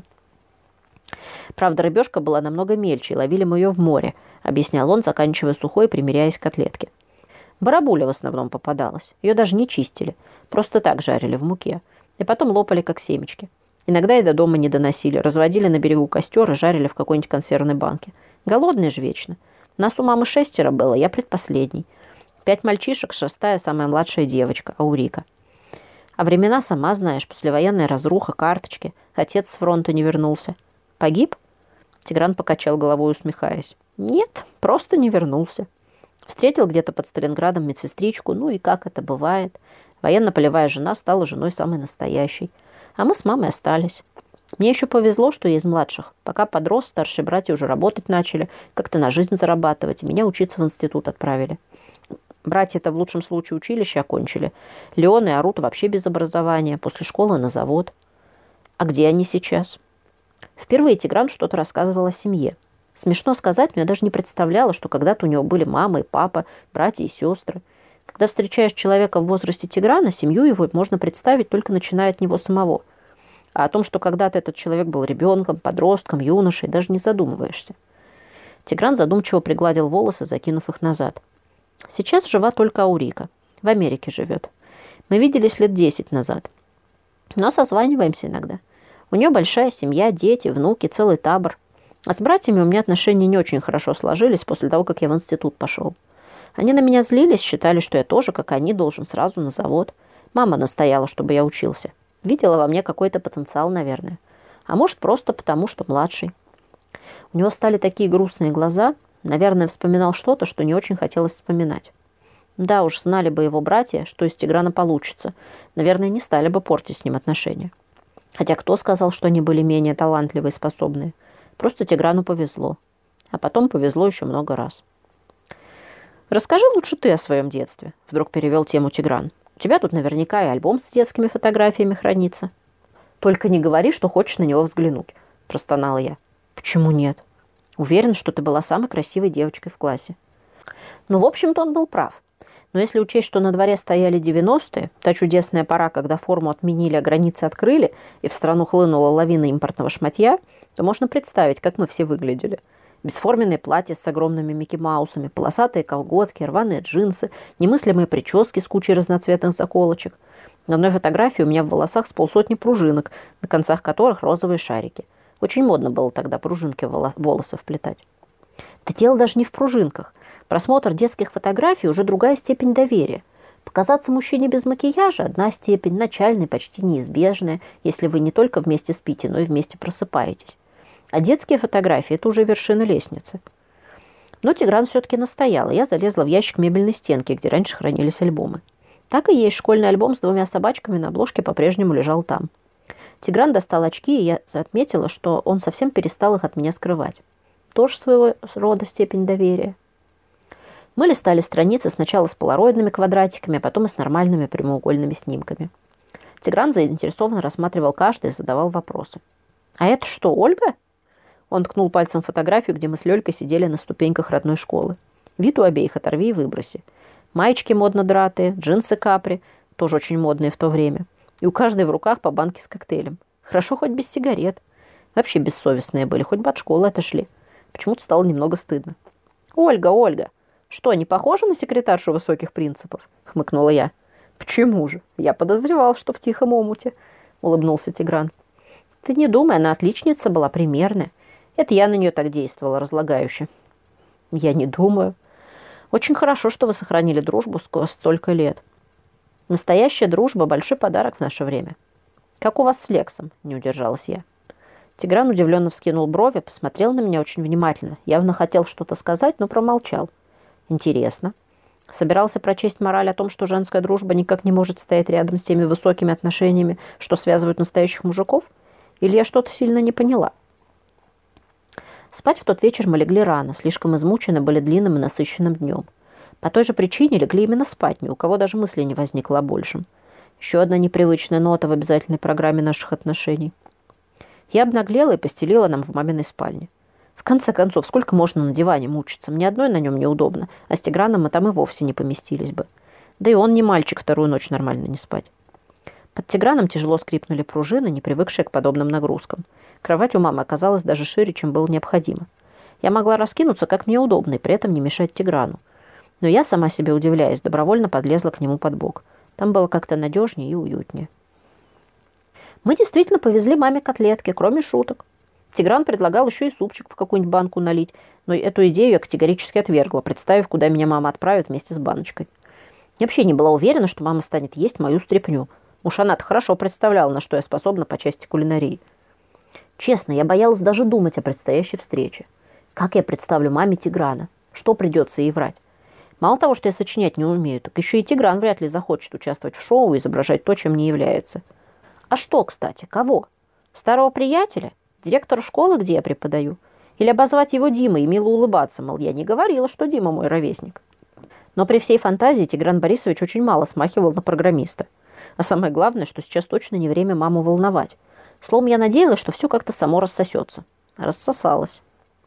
Правда, рыбешка была намного мельче, и ловили мы ее в море, объяснял он, заканчивая сухой и примеряясь к котлетке. Барабуля в основном попадалась. Ее даже не чистили, просто так жарили в муке. И потом лопали, как семечки. Иногда и до дома не доносили, разводили на берегу костер и жарили в какой-нибудь консервной банке. Голодные же вечно. Нас у мамы шестеро было, я предпоследний. Пять мальчишек, шестая, самая младшая девочка, Аурика. А времена, сама знаешь, послевоенная разруха, карточки. Отец с фронта не вернулся. Погиб? Тигран покачал головой, усмехаясь. Нет, просто не вернулся. Встретил где-то под Сталинградом медсестричку, ну и как это бывает. Военно-полевая жена стала женой самой настоящей. А мы с мамой остались. Мне еще повезло, что я из младших. Пока подрос, старшие братья уже работать начали, как-то на жизнь зарабатывать, и меня учиться в институт отправили. Братья-то в лучшем случае училище окончили. Леон и Арут вообще без образования, после школы на завод. А где они сейчас? Впервые Тигран что-то рассказывал о семье. Смешно сказать, но я даже не представляла, что когда-то у него были мама и папа, братья и сестры. Когда встречаешь человека в возрасте Тиграна, семью его можно представить, только начиная от него самого. А о том, что когда-то этот человек был ребенком, подростком, юношей, даже не задумываешься. Тигран задумчиво пригладил волосы, закинув их назад. Сейчас жива только Аурика. В Америке живет. Мы виделись лет десять назад. Но созваниваемся иногда. У нее большая семья, дети, внуки, целый табор. А с братьями у меня отношения не очень хорошо сложились после того, как я в институт пошел. Они на меня злились, считали, что я тоже, как они, должен сразу на завод. Мама настояла, чтобы я учился. Видела во мне какой-то потенциал, наверное. А может, просто потому, что младший. У него стали такие грустные глаза. Наверное, вспоминал что-то, что не очень хотелось вспоминать. Да уж, знали бы его братья, что из Тиграна получится. Наверное, не стали бы портить с ним отношения. Хотя кто сказал, что они были менее талантливые и способные? Просто Тиграну повезло. А потом повезло еще много раз. «Расскажи лучше ты о своем детстве», — вдруг перевел тему Тигран. «У тебя тут наверняка и альбом с детскими фотографиями хранится». «Только не говори, что хочешь на него взглянуть», — простонала я. «Почему нет? Уверен, что ты была самой красивой девочкой в классе». Ну, в общем-то, он был прав. Но если учесть, что на дворе стояли девяностые, та чудесная пора, когда форму отменили, а границы открыли, и в страну хлынула лавина импортного шматья, то можно представить, как мы все выглядели. Бесформенные платья с огромными Микки Маусами, полосатые колготки, рваные джинсы, немыслимые прически с кучей разноцветных заколочек. На одной фотографии у меня в волосах с полсотни пружинок, на концах которых розовые шарики. Очень модно было тогда пружинки в волосы вплетать. Да дело даже не в пружинках. Просмотр детских фотографий уже другая степень доверия. Показаться мужчине без макияжа – одна степень, начальная, почти неизбежная, если вы не только вместе спите, но и вместе просыпаетесь. А детские фотографии – это уже вершина лестницы. Но Тигран все-таки настоял, и я залезла в ящик мебельной стенки, где раньше хранились альбомы. Так и есть, школьный альбом с двумя собачками на обложке по-прежнему лежал там. Тигран достал очки, и я отметила, что он совсем перестал их от меня скрывать. Тоже своего рода степень доверия. Мы листали страницы сначала с полароидными квадратиками, а потом и с нормальными прямоугольными снимками. Тигран заинтересованно рассматривал каждый и задавал вопросы. «А это что, Ольга?» Он ткнул пальцем фотографию, где мы с Лёлькой сидели на ступеньках родной школы. Вид у обеих оторви и выброси. Маечки модно дратые, джинсы капри, тоже очень модные в то время. И у каждой в руках по банке с коктейлем. Хорошо хоть без сигарет. Вообще бессовестные были, хоть бы от школы отошли. Почему-то стало немного стыдно. «Ольга, Ольга, что, не похожа на секретаршу высоких принципов?» — хмыкнула я. «Почему же? Я подозревал, что в тихом омуте», — улыбнулся Тигран. «Ты не думай, она отличница была, примерная. Это я на нее так действовала, разлагающе». «Я не думаю. Очень хорошо, что вы сохранили дружбу столько лет. Настоящая дружба – большой подарок в наше время. Как у вас с Лексом?» – не удержалась я. Тигран удивленно вскинул брови, посмотрел на меня очень внимательно. Явно хотел что-то сказать, но промолчал. «Интересно. Собирался прочесть мораль о том, что женская дружба никак не может стоять рядом с теми высокими отношениями, что связывают настоящих мужиков? Или я что-то сильно не поняла?» Спать в тот вечер мы легли рано, слишком измучены были длинным и насыщенным днем. По той же причине легли именно спать, ни у кого даже мысли не возникло о большем. Еще одна непривычная нота в обязательной программе наших отношений. Я обнаглела и постелила нам в маминой спальне. В конце концов, сколько можно на диване мучиться? Мне одной на нем неудобно, а с Тиграном мы там и вовсе не поместились бы. Да и он не мальчик вторую ночь нормально не спать. Под Тиграном тяжело скрипнули пружины, не привыкшие к подобным нагрузкам. Кровать у мамы оказалась даже шире, чем было необходимо. Я могла раскинуться, как мне удобно, и при этом не мешать Тиграну. Но я, сама себе удивляясь, добровольно подлезла к нему под бок. Там было как-то надежнее и уютнее. Мы действительно повезли маме котлетки, кроме шуток. Тигран предлагал еще и супчик в какую-нибудь банку налить, но эту идею я категорически отвергла, представив, куда меня мама отправит вместе с баночкой. Я вообще не была уверена, что мама станет есть мою стряпню. Уж она-то хорошо представляла, на что я способна по части кулинарии. Честно, я боялась даже думать о предстоящей встрече. Как я представлю маме Тиграна? Что придется ей врать? Мало того, что я сочинять не умею, так еще и Тигран вряд ли захочет участвовать в шоу и изображать то, чем не является. А что, кстати, кого? Старого приятеля? Директора школы, где я преподаю? Или обозвать его Димой и мило улыбаться, мол, я не говорила, что Дима мой ровесник. Но при всей фантазии Тигран Борисович очень мало смахивал на программиста. А самое главное, что сейчас точно не время маму волновать. Словом, я надеялась, что все как-то само рассосется. Рассосалось.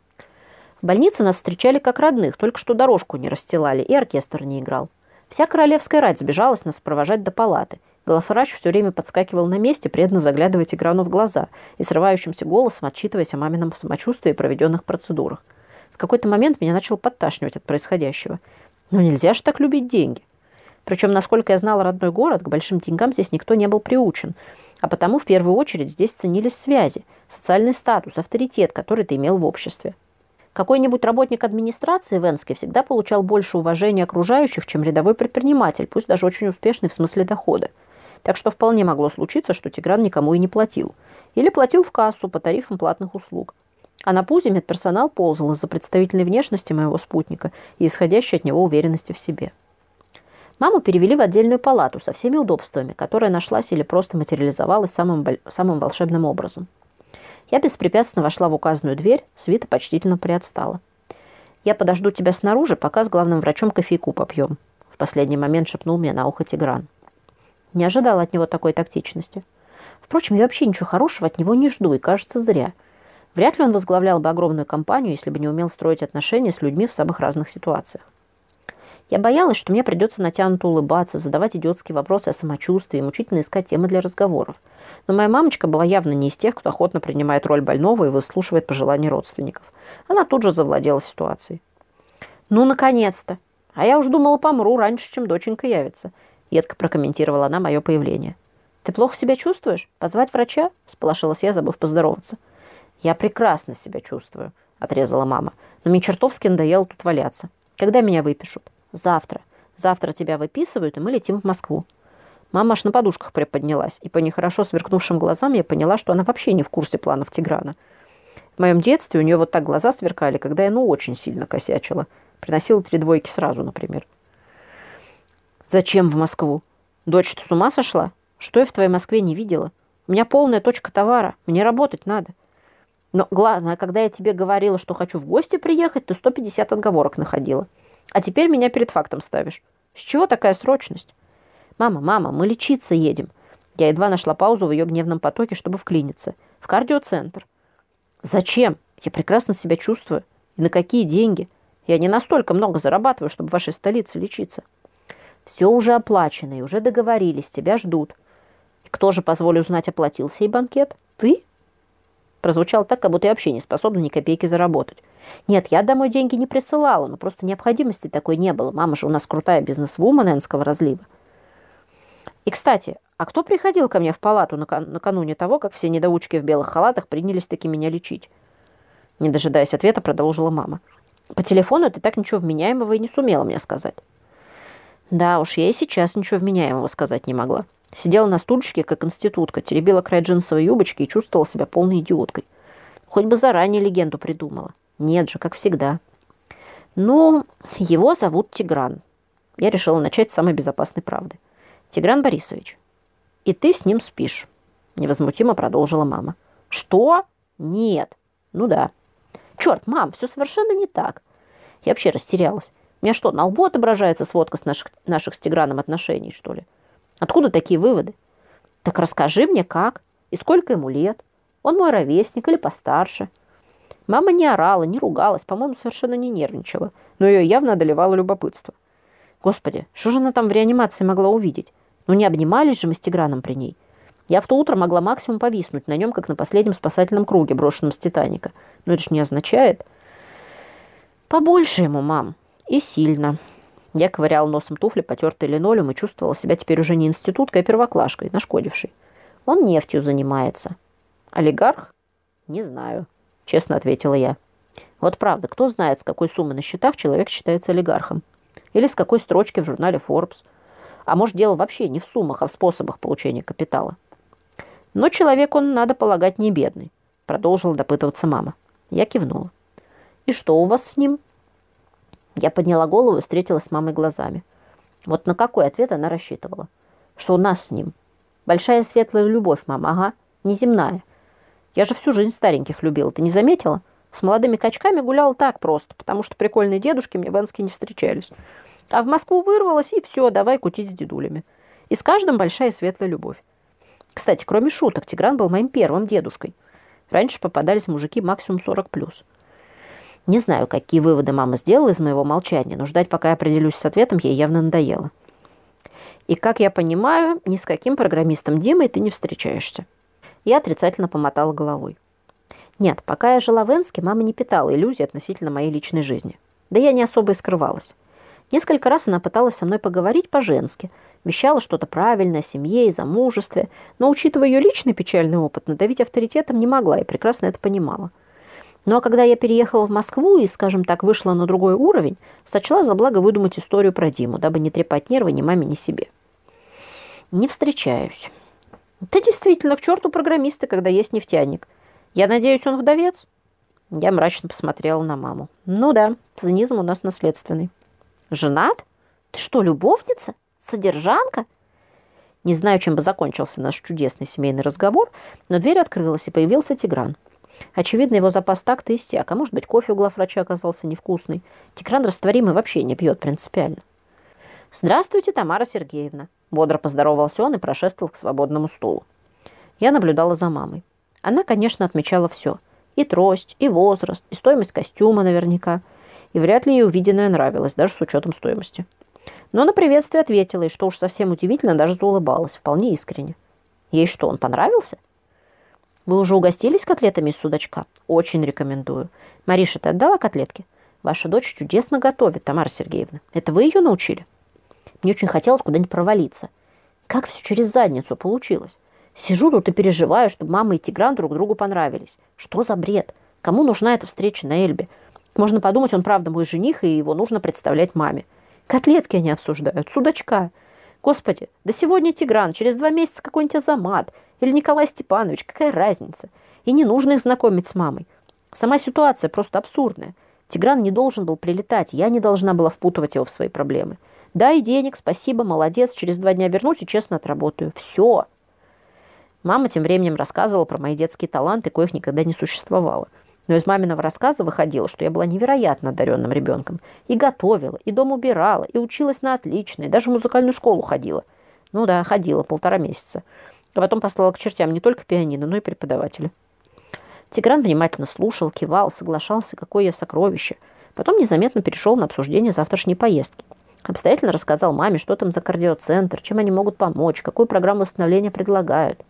В больнице нас встречали как родных, только что дорожку не расстилали, и оркестр не играл. Вся королевская рать сбежалась нас провожать до палаты. Главврач все время подскакивал на месте, преданно заглядывая Тиграну в глаза и срывающимся голосом отчитываясь о мамином самочувствии и проведенных процедурах. В какой-то момент меня начало подташнивать от происходящего. Но нельзя же так любить деньги. Причем, насколько я знала родной город, к большим деньгам здесь никто не был приучен. А потому в первую очередь здесь ценились связи, социальный статус, авторитет, который ты имел в обществе. Какой-нибудь работник администрации в Энске всегда получал больше уважения окружающих, чем рядовой предприниматель, пусть даже очень успешный в смысле дохода. Так что вполне могло случиться, что Тигран никому и не платил. Или платил в кассу по тарифам платных услуг. А на пузе медперсонал ползал из-за представительной внешности моего спутника и исходящей от него уверенности в себе. Маму перевели в отдельную палату со всеми удобствами, которая нашлась или просто материализовалась самым, самым волшебным образом. Я беспрепятственно вошла в указанную дверь, свита почтительно приотстала. «Я подожду тебя снаружи, пока с главным врачом кофейку попьем», в последний момент шепнул мне на ухо Тигран. Не ожидала от него такой тактичности. Впрочем, я вообще ничего хорошего от него не жду, и, кажется, зря. Вряд ли он возглавлял бы огромную компанию, если бы не умел строить отношения с людьми в самых разных ситуациях. Я боялась, что мне придется натянуто улыбаться, задавать идиотские вопросы о самочувствии, мучительно искать темы для разговоров. Но моя мамочка была явно не из тех, кто охотно принимает роль больного и выслушивает пожелания родственников. Она тут же завладела ситуацией. «Ну, наконец-то! А я уж думала, помру раньше, чем доченька явится», — едко прокомментировала она мое появление. «Ты плохо себя чувствуешь? Позвать врача?» — сполошилась я, забыв поздороваться. «Я прекрасно себя чувствую», — отрезала мама. «Но мне чертовски надоело тут валяться. Когда меня выпишут?» «Завтра. Завтра тебя выписывают, и мы летим в Москву». Мама аж на подушках приподнялась, и по нехорошо сверкнувшим глазам я поняла, что она вообще не в курсе планов Тиграна. В моем детстве у нее вот так глаза сверкали, когда я ну очень сильно косячила. Приносила три двойки сразу, например. «Зачем в Москву?» Дочь, ты с ума сошла? Что я в твоей Москве не видела? У меня полная точка товара. Мне работать надо. Но главное, когда я тебе говорила, что хочу в гости приехать, ты сто пятьдесят отговорок находила. А теперь меня перед фактом ставишь. С чего такая срочность? Мама, мама, мы лечиться едем. Я едва нашла паузу в ее гневном потоке, чтобы вклиниться. В кардиоцентр. Зачем? Я прекрасно себя чувствую. И на какие деньги? Я не настолько много зарабатываю, чтобы в вашей столице лечиться. Все уже оплачено и уже договорились, тебя ждут. И кто же, позволю узнать, оплатил сей банкет? Ты? Прозвучало так, как будто я вообще не способна ни копейки заработать. Нет, я домой деньги не присылала, но просто необходимости такой не было. Мама же у нас крутая бизнес-вумен энского разлива. И, кстати, а кто приходил ко мне в палату накануне того, как все недоучки в белых халатах принялись таки меня лечить? Не дожидаясь ответа, продолжила мама. По телефону ты так ничего вменяемого и не сумела мне сказать. Да уж, я и сейчас ничего вменяемого сказать не могла. Сидела на стульчике, как институтка, теребила край джинсовой юбочки и чувствовала себя полной идиоткой. Хоть бы заранее легенду придумала. Нет же, как всегда. Ну, его зовут Тигран. Я решила начать с самой безопасной правды. Тигран Борисович. И ты с ним спишь. Невозмутимо продолжила мама. Что? Нет. Ну да. Черт, мам, все совершенно не так. Я вообще растерялась. У меня что, на лбу отображается сводка с наших, наших с Тиграном отношений, что ли? Откуда такие выводы? Так расскажи мне, как и сколько ему лет. Он мой ровесник или постарше. Мама не орала, не ругалась, по-моему, совершенно не нервничала, но ее явно одолевало любопытство. Господи, что же она там в реанимации могла увидеть? Ну не обнимались же мы с Тиграном при ней. Я в то утро могла максимум повиснуть на нем, как на последнем спасательном круге, брошенном с Титаника. Но это же не означает... Побольше ему, мам. И сильно. Я ковыряла носом туфли, потертый линолеум, и чувствовала себя теперь уже не институткой, а первоклашкой, нашкодившей. Он нефтью занимается. Олигарх? Не знаю, честно ответила я. Вот правда, кто знает, с какой суммы на счетах человек считается олигархом? Или с какой строчки в журнале Forbes? А может, дело вообще не в суммах, а в способах получения капитала? Но человек он, надо полагать, не бедный, продолжила допытываться мама. Я кивнула. И что у вас с ним? Я подняла голову и встретилась с мамой глазами. Вот на какой ответ она рассчитывала? Что у нас с ним? Большая светлая любовь, мама, ага, неземная. Я же всю жизнь стареньких любила, ты не заметила? С молодыми качками гуляла так просто, потому что прикольные дедушки мне в Энске не встречались. А в Москву вырвалась, и все, давай кутить с дедулями. И с каждым большая светлая любовь. Кстати, кроме шуток, Тигран был моим первым дедушкой. Раньше попадались мужики максимум сорок плюс. Не знаю, какие выводы мама сделала из моего молчания, но ждать, пока я определюсь с ответом, ей явно надоело. И, как я понимаю, ни с каким программистом Димой ты не встречаешься. Я отрицательно помотала головой. Нет, пока я жила в Энске, мама не питала иллюзий относительно моей личной жизни. Да я не особо и скрывалась. Несколько раз она пыталась со мной поговорить по-женски, вещала что-то правильное о семье и замужестве, но, учитывая ее личный печальный опыт, надавить авторитетом не могла и прекрасно это понимала. Ну а когда я переехала в Москву и, скажем так, вышла на другой уровень, сочла за благо выдумать историю про Диму, дабы не трепать нервы ни маме, ни себе. Не встречаюсь. Да действительно, к черту программисты, когда есть нефтяник. Я надеюсь, он вдовец? Я мрачно посмотрела на маму. Ну да, цинизм у нас наследственный. Женат? Ты что, любовница? Содержанка? Не знаю, чем бы закончился наш чудесный семейный разговор, но дверь открылась, и появился Тигран. Очевидно, его запас такта иссяк, а может быть, кофе у главврача оказался невкусный. Тигран растворимый вообще не пьет принципиально. «Здравствуйте, Тамара Сергеевна», – бодро поздоровался он и прошествовал к свободному стулу. Я наблюдала за мамой. Она, конечно, отмечала все. И трость, и возраст, и стоимость костюма наверняка. И вряд ли ей увиденное нравилось, даже с учетом стоимости. Но на приветствие ответила, и, что уж совсем удивительно, даже заулыбалась, вполне искренне. Ей что, он понравился? Вы уже угостились котлетами из судачка? Очень рекомендую. Мариша, ты отдала котлетки? Ваша дочь чудесно готовит, Тамара Сергеевна. Это вы ее научили? Мне очень хотелось куда-нибудь провалиться. Как все через задницу получилось? Сижу тут и переживаю, чтобы мама и Тигран друг другу понравились. Что за бред? Кому нужна эта встреча на Эльбе? Можно подумать, он правда мой жених, и его нужно представлять маме. Котлетки они обсуждают, судачка. Господи, да сегодня Тигран, через два месяца какой-нибудь Азамат или Николай Степанович, какая разница? И не нужно их знакомить с мамой. Сама ситуация просто абсурдная. Тигран не должен был прилетать, я не должна была впутывать его в свои проблемы. Дай денег, спасибо, молодец, через два дня вернусь и честно отработаю. Все. Мама тем временем рассказывала про мои детские таланты, коих никогда не существовало. Но из маминого рассказа выходило, что я была невероятно одаренным ребенком. И готовила, и дом убирала, и училась на отлично, и даже в музыкальную школу ходила. Ну да, ходила полтора месяца. А потом послала к чертям не только пианино, но и преподавателя. Тигран внимательно слушал, кивал, соглашался, какое я сокровище. Потом незаметно перешел на обсуждение завтрашней поездки. Обстоятельно рассказал маме, что там за кардиоцентр, чем они могут помочь, какую программу восстановления предлагают.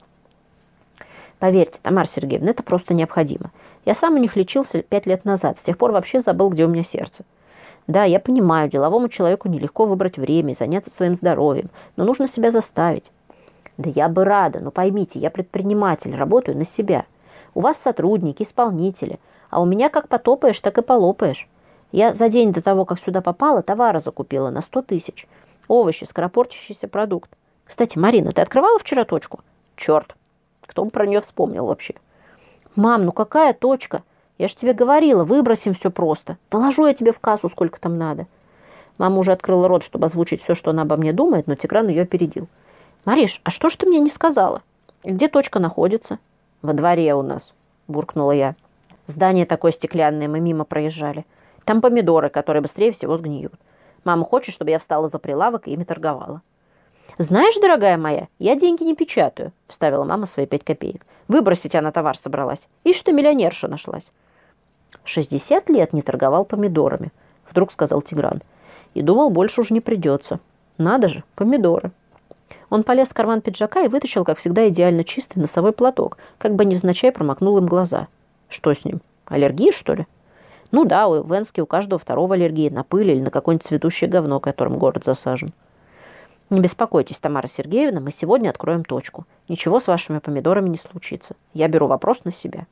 Поверьте, Тамара Сергеевна, это просто необходимо. Я сам у них лечился пять лет назад, с тех пор вообще забыл, где у меня сердце. Да, я понимаю, деловому человеку нелегко выбрать время и заняться своим здоровьем, но нужно себя заставить. Да я бы рада, но поймите, я предприниматель, работаю на себя. У вас сотрудники, исполнители, а у меня как потопаешь, так и полопаешь. Я за день до того, как сюда попала, товара закупила на сто тысяч. Овощи, скоропортящийся продукт. Кстати, Марина, ты открывала вчера точку? Черт, кто бы про нее вспомнил вообще? Мам, ну какая точка? Я же тебе говорила, выбросим все просто. Доложу я тебе в кассу, сколько там надо. Мама уже открыла рот, чтобы озвучить все, что она обо мне думает, но Тигран ее опередил. Мариш, а что ж ты мне не сказала? Где точка находится? Во дворе у нас, буркнула я. Здание такое стеклянное, мы мимо проезжали. Там помидоры, которые быстрее всего сгниют. Мама хочет, чтобы я встала за прилавок и ими торговала. «Знаешь, дорогая моя, я деньги не печатаю», — вставила мама свои пять копеек. «Выбросить она товар собралась. И что миллионерша нашлась». «Шестьдесят лет не торговал помидорами», — вдруг сказал Тигран. И думал, больше уж не придется. Надо же, помидоры. Он полез в карман пиджака и вытащил, как всегда, идеально чистый носовой платок, как бы невзначай промокнул им глаза. Что с ним? Аллергия, что ли? Ну да, у Венски у каждого второго аллергия на пыль или на какое-нибудь цветущее говно, которым город засажен. Не беспокойтесь, Тамара Сергеевна, мы сегодня откроем точку. Ничего с вашими помидорами не случится. Я беру вопрос на себя.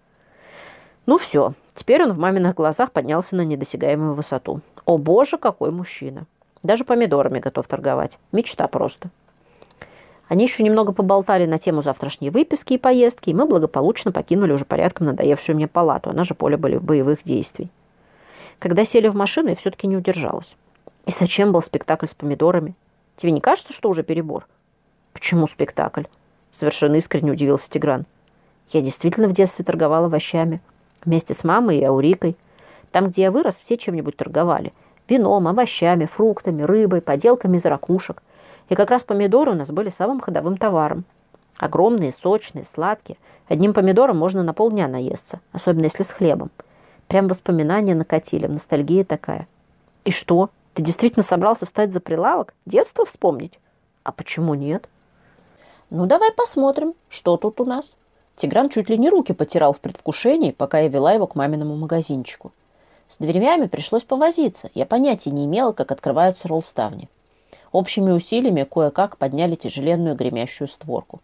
Ну все, теперь он в маминых глазах поднялся на недосягаемую высоту. О боже, какой мужчина. Даже помидорами готов торговать. Мечта просто. Они еще немного поболтали на тему завтрашней выписки и поездки, и мы благополучно покинули уже порядком надоевшую мне палату. Она же поле боевых действий. Когда сели в машину, я все-таки не удержалась. И зачем был спектакль с помидорами? Тебе не кажется, что уже перебор? Почему спектакль? Совершенно искренне удивился Тигран. Я действительно в детстве торговала овощами. Вместе с мамой и Аурикой. Там, где я вырос, все чем-нибудь торговали. Вином, овощами, фруктами, рыбой, поделками из ракушек. И как раз помидоры у нас были самым ходовым товаром. Огромные, сочные, сладкие. Одним помидором можно на полдня наесться, особенно если с хлебом. Прям воспоминания накатили, ностальгия такая. И что? Ты действительно собрался встать за прилавок? Детство вспомнить? А почему нет? Ну, давай посмотрим, что тут у нас. Тигран чуть ли не руки потирал в предвкушении, пока я вела его к маминому магазинчику. С дверями пришлось повозиться. Я понятия не имела, как открываются роллставни. Общими усилиями кое-как подняли тяжеленную гремящую створку.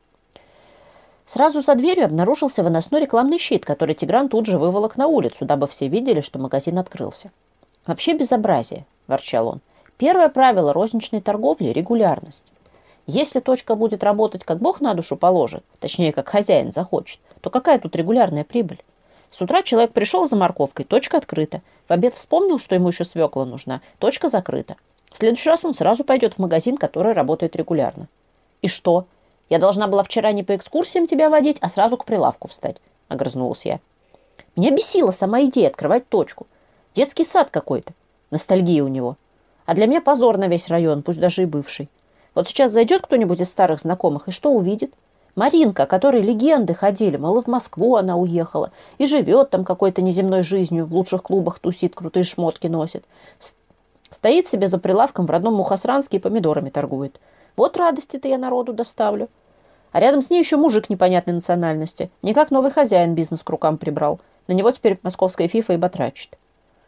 Сразу за дверью обнаружился выносной рекламный щит, который Тигран тут же выволок на улицу, дабы все видели, что магазин открылся. «Вообще безобразие», – ворчал он. «Первое правило розничной торговли – регулярность. Если точка будет работать, как Бог на душу положит, точнее, как хозяин захочет, то какая тут регулярная прибыль? С утра человек пришел за морковкой, точка открыта. В обед вспомнил, что ему еще свекла нужна, точка закрыта. В следующий раз он сразу пойдет в магазин, который работает регулярно. И что? Я должна была вчера не по экскурсиям тебя водить, а сразу к прилавку встать», — огрызнулась я. Меня бесила сама идея открывать точку. Детский сад какой-то. Ностальгия у него. А для меня позор на весь район, пусть даже и бывший. Вот сейчас зайдет кто-нибудь из старых знакомых, и что увидит? Маринка, о которой легенды ходили, мол, в Москву она уехала, и живет там какой-то неземной жизнью, в лучших клубах тусит, крутые шмотки носит. Стоит себе за прилавком в родном Мухосранске и помидорами торгует. Вот радости-то я народу доставлю. А рядом с ней еще мужик непонятной национальности. Никак новый хозяин бизнес к рукам прибрал. На него теперь московская фифа и батрачит.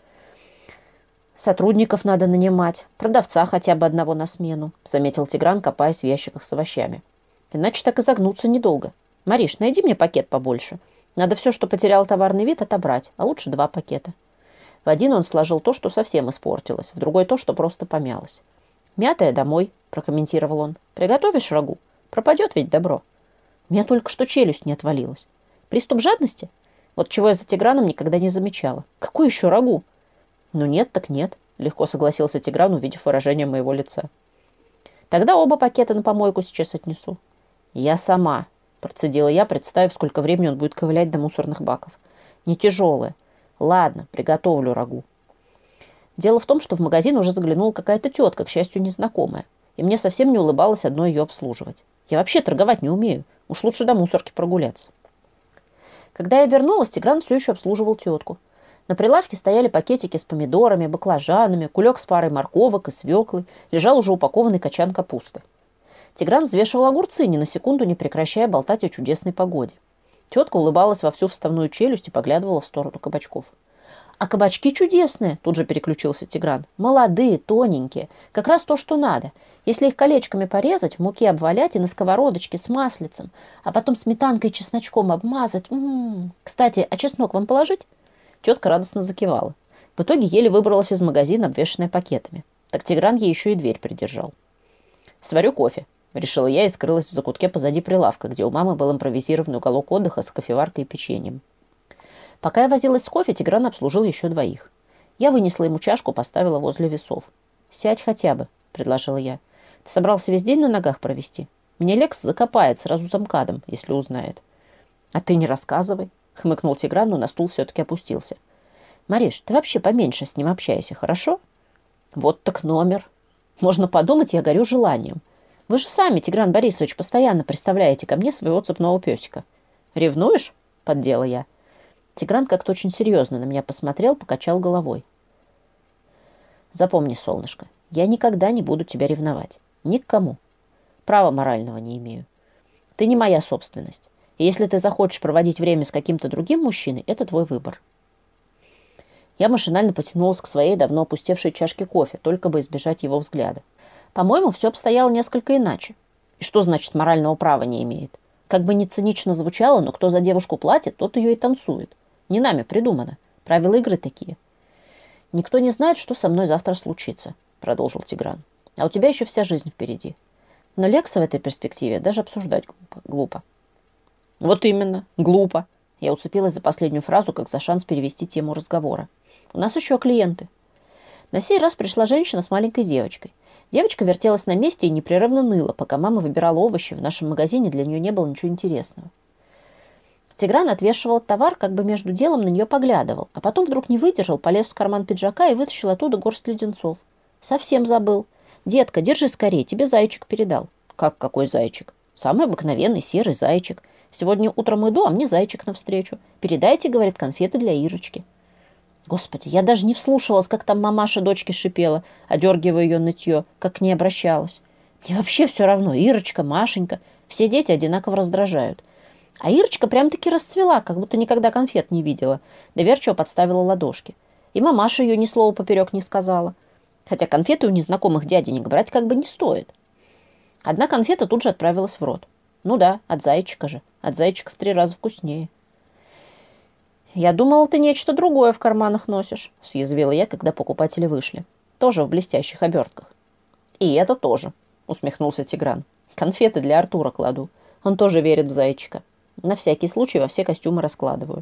Сотрудников надо нанимать. Продавца хотя бы одного на смену, заметил Тигран, копаясь в ящиках с овощами. Иначе так и загнуться недолго. Мариш, найди мне пакет побольше. Надо все, что потерял товарный вид, отобрать, а лучше два пакета. В один он сложил то, что совсем испортилось, в другой то, что просто помялось. «Мятое домой», – прокомментировал он. «Приготовишь рагу? Пропадет ведь добро». У меня только что челюсть не отвалилась. Приступ жадности? Вот чего я за Тиграном никогда не замечала. Какой еще рагу? Ну нет, так нет. легко согласился Тигран, увидев выражение моего лица. Тогда оба пакета на помойку сейчас отнесу. Я сама, процедила я, представив, сколько времени он будет ковылять до мусорных баков. Не тяжелые. Ладно, приготовлю рагу. Дело в том, что в магазин уже заглянула какая-то тетка, к счастью, незнакомая. И мне совсем не улыбалось одной ее обслуживать. Я вообще торговать не умею. Уж лучше до мусорки прогуляться. Когда я вернулась, Тигран все еще обслуживал тетку. На прилавке стояли пакетики с помидорами, баклажанами, кулек с парой морковок и свеклы, лежал уже упакованный качан капусты. Тигран взвешивал огурцы, ни на секунду не прекращая болтать о чудесной погоде. Тетка улыбалась во всю вставную челюсть и поглядывала в сторону кабачков. «А кабачки чудесные!» – тут же переключился Тигран. «Молодые, тоненькие. Как раз то, что надо. Если их колечками порезать, в муке обвалять и на сковородочке с маслицем, а потом сметанкой и чесночком обмазать. М-м-м. Кстати, а чеснок вам положить?» Тетка радостно закивала. В итоге еле выбралась из магазина, обвешанная пакетами. Так Тигран ей еще и дверь придержал. «Сварю кофе», – решила я и скрылась в закутке позади прилавка, где у мамы был импровизированный уголок отдыха с кофеваркой и печеньем. Пока я возилась с кофе, Тигран обслужил еще двоих. Я вынесла ему чашку, поставила возле весов. «Сядь хотя бы», – предложила я. «Ты собрался весь день на ногах провести? Меня Лекс закопает сразу за МКАДом, если узнает». «А ты не рассказывай», – хмыкнул Тигран, но на стул все-таки опустился. «Мариш, ты вообще поменьше с ним общайся, хорошо?» «Вот так номер. Можно подумать, я горю желанием. Вы же сами, Тигран Борисович, постоянно представляете ко мне своего цепного песика». «Ревнуешь?» – поддела я. Тигран как-то очень серьезно на меня посмотрел, покачал головой. «Запомни, солнышко, я никогда не буду тебя ревновать. Ни к кому. Права морального не имею. Ты не моя собственность. И если ты захочешь проводить время с каким-то другим мужчиной, это твой выбор». Я машинально потянулась к своей давно опустевшей чашке кофе, только бы избежать его взгляда. По-моему, все обстояло несколько иначе. И что значит морального права не имеет? Как бы ни цинично звучало, но кто за девушку платит, тот ее и танцует. Не нами придумано. Правила игры такие. «Никто не знает, что со мной завтра случится», — продолжил Тигран. «А у тебя еще вся жизнь впереди. Но Лекса в этой перспективе даже обсуждать глупо. глупо». «Вот именно. Глупо». Я уцепилась за последнюю фразу, как за шанс перевести тему разговора. «У нас еще клиенты». На сей раз пришла женщина с маленькой девочкой. Девочка вертелась на месте и непрерывно ныла, пока мама выбирала овощи. В нашем магазине для нее не было ничего интересного. Тигран отвешивал товар, как бы между делом на нее поглядывал, а потом вдруг не выдержал, полез в карман пиджака и вытащил оттуда горсть леденцов. «Совсем забыл. Детка, держи скорее, тебе зайчик передал». «Как какой зайчик?» «Самый обыкновенный серый зайчик. Сегодня утром иду, а мне зайчик навстречу. Передайте, — говорит, — конфеты для Ирочки». Господи, я даже не вслушивалась, как там мамаша дочки шипела, одергивая ее нытье, как к ней обращалась. Мне вообще все равно, Ирочка, Машенька, все дети одинаково раздражают. А Ирочка прям-таки расцвела, как будто никогда конфет не видела. Доверчиво подставила ладошки. И мамаша ее ни слова поперек не сказала. Хотя конфеты у незнакомых дяденек брать как бы не стоит. Одна конфета тут же отправилась в рот. Ну да, от зайчика же. От зайчика в три раза вкуснее. «Я думала, ты нечто другое в карманах носишь», — съязвила я, когда покупатели вышли. «Тоже в блестящих обертках». «И это тоже», — усмехнулся Тигран. «Конфеты для Артура кладу. Он тоже верит в зайчика. На всякий случай во все костюмы раскладываю».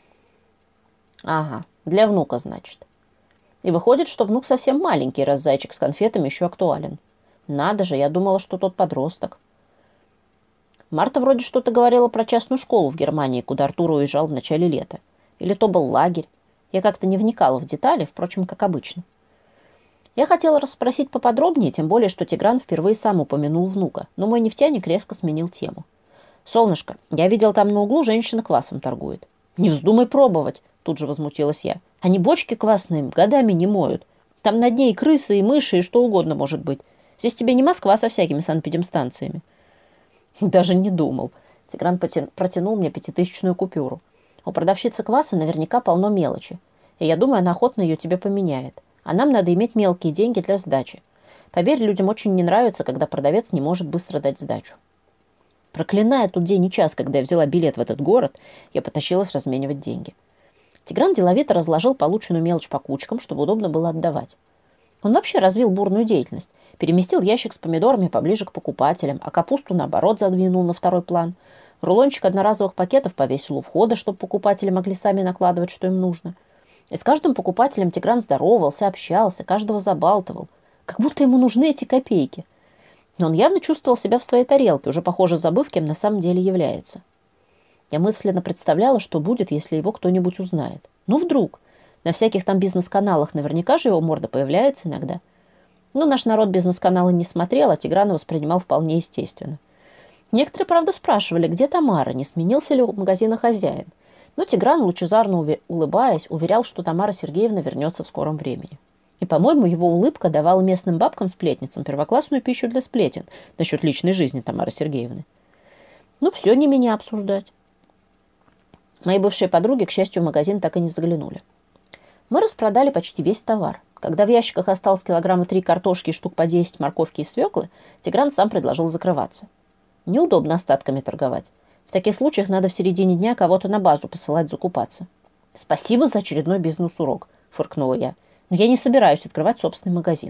«Ага, для внука, значит». И выходит, что внук совсем маленький, раз зайчик с конфетами еще актуален. Надо же, я думала, что тот подросток. Марта вроде что-то говорила про частную школу в Германии, куда Артур уезжал в начале лета. Или то был лагерь. Я как-то не вникала в детали, впрочем, как обычно. Я хотела расспросить поподробнее, тем более, что Тигран впервые сам упомянул внука, но мой нефтяник резко сменил тему. «Солнышко, я видел там на углу, женщина квасом торгует». «Не вздумай пробовать», — тут же возмутилась я. «Они бочки квасные годами не моют. Там на дне и крысы, и мыши, и что угодно может быть. Здесь тебе не Москва со всякими санэпидемстанциями». Даже не думал. Тигран протянул мне пятитысячную купюру. У продавщицы кваса наверняка полно мелочи. И я думаю, она охотно ее тебе поменяет. А нам надо иметь мелкие деньги для сдачи. Поверь, людям очень не нравится, когда продавец не может быстро дать сдачу. Проклиная тот день и час, когда я взяла билет в этот город, я потащилась разменивать деньги. Тигран деловито разложил полученную мелочь по кучкам, чтобы удобно было отдавать. Он вообще развил бурную деятельность. Переместил ящик с помидорами поближе к покупателям, а капусту, наоборот, задвинул на второй план. Рулончик одноразовых пакетов повесил у входа, чтобы покупатели могли сами накладывать, что им нужно. И с каждым покупателем Тигран здоровался, общался, каждого забалтывал. Как будто ему нужны эти копейки. Но он явно чувствовал себя в своей тарелке, уже, похоже, забыв, кем на самом деле является. Я мысленно представляла, что будет, если его кто-нибудь узнает. Ну, вдруг. На всяких там бизнес-каналах наверняка же его морда появляется иногда. Но наш народ бизнес-каналы не смотрел, а Тиграна воспринимал вполне естественно. Некоторые, правда, спрашивали, где Тамара, не сменился ли у магазина хозяин. Но Тигран, лучезарно улыбаясь, уверял, что Тамара Сергеевна вернется в скором времени. И, по-моему, его улыбка давала местным бабкам-сплетницам первоклассную пищу для сплетен насчет личной жизни Тамары Сергеевны. Ну, все не меня обсуждать. Мои бывшие подруги, к счастью, в магазин так и не заглянули. Мы распродали почти весь товар. Когда в ящиках осталось килограмма три картошки и штук по десять морковки и свеклы, Тигран сам предложил закрываться. Неудобно остатками торговать. В таких случаях надо в середине дня кого-то на базу посылать закупаться. «Спасибо за очередной бизнес-урок», — фыркнула я. «Но я не собираюсь открывать собственный магазин».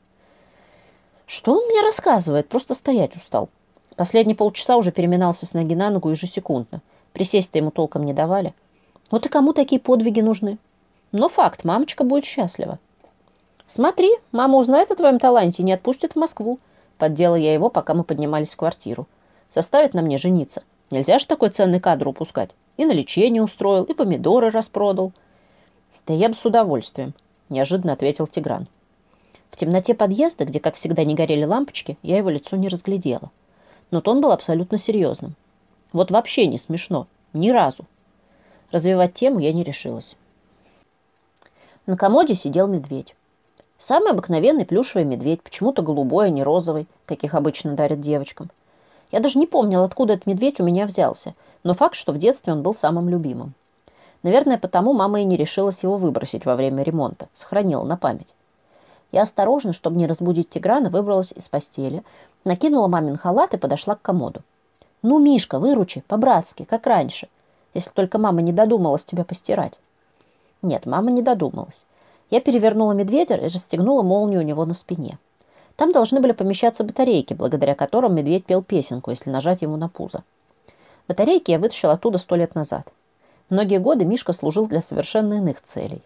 Что он мне рассказывает? Просто стоять устал. Последние полчаса уже переминался с ноги на ногу ежесекундно. Присесть-то ему толком не давали. Вот и кому такие подвиги нужны? Но факт, мамочка будет счастлива. «Смотри, мама узнает о твоем таланте и не отпустит в Москву», — поддела я его, пока мы поднимались в квартиру. «Заставит на мне жениться. Нельзя же такой ценный кадр упускать. И на лечение устроил, и помидоры распродал». «Да я бы с удовольствием», — неожиданно ответил Тигран. В темноте подъезда, где, как всегда, не горели лампочки, я его лицо не разглядела. Но тон был абсолютно серьезным. Вот вообще не смешно. Ни разу. Развивать тему я не решилась. На комоде сидел медведь. Самый обыкновенный плюшевый медведь, почему-то голубой, а не розовый, каких обычно дарят девочкам. Я даже не помнила, откуда этот медведь у меня взялся, но факт, что в детстве он был самым любимым. Наверное, потому мама и не решилась его выбросить во время ремонта, сохранила на память. Я осторожно, чтобы не разбудить Тиграна, выбралась из постели, накинула мамин халат и подошла к комоду. «Ну, Мишка, выручи, по-братски, как раньше, если только мама не додумалась тебя постирать». Нет, мама не додумалась. Я перевернула медведя и расстегнула молнию у него на спине. Там должны были помещаться батарейки, благодаря которым медведь пел песенку, если нажать ему на пузо. Батарейки я вытащила оттуда сто лет назад. Многие годы Мишка служил для совершенно иных целей.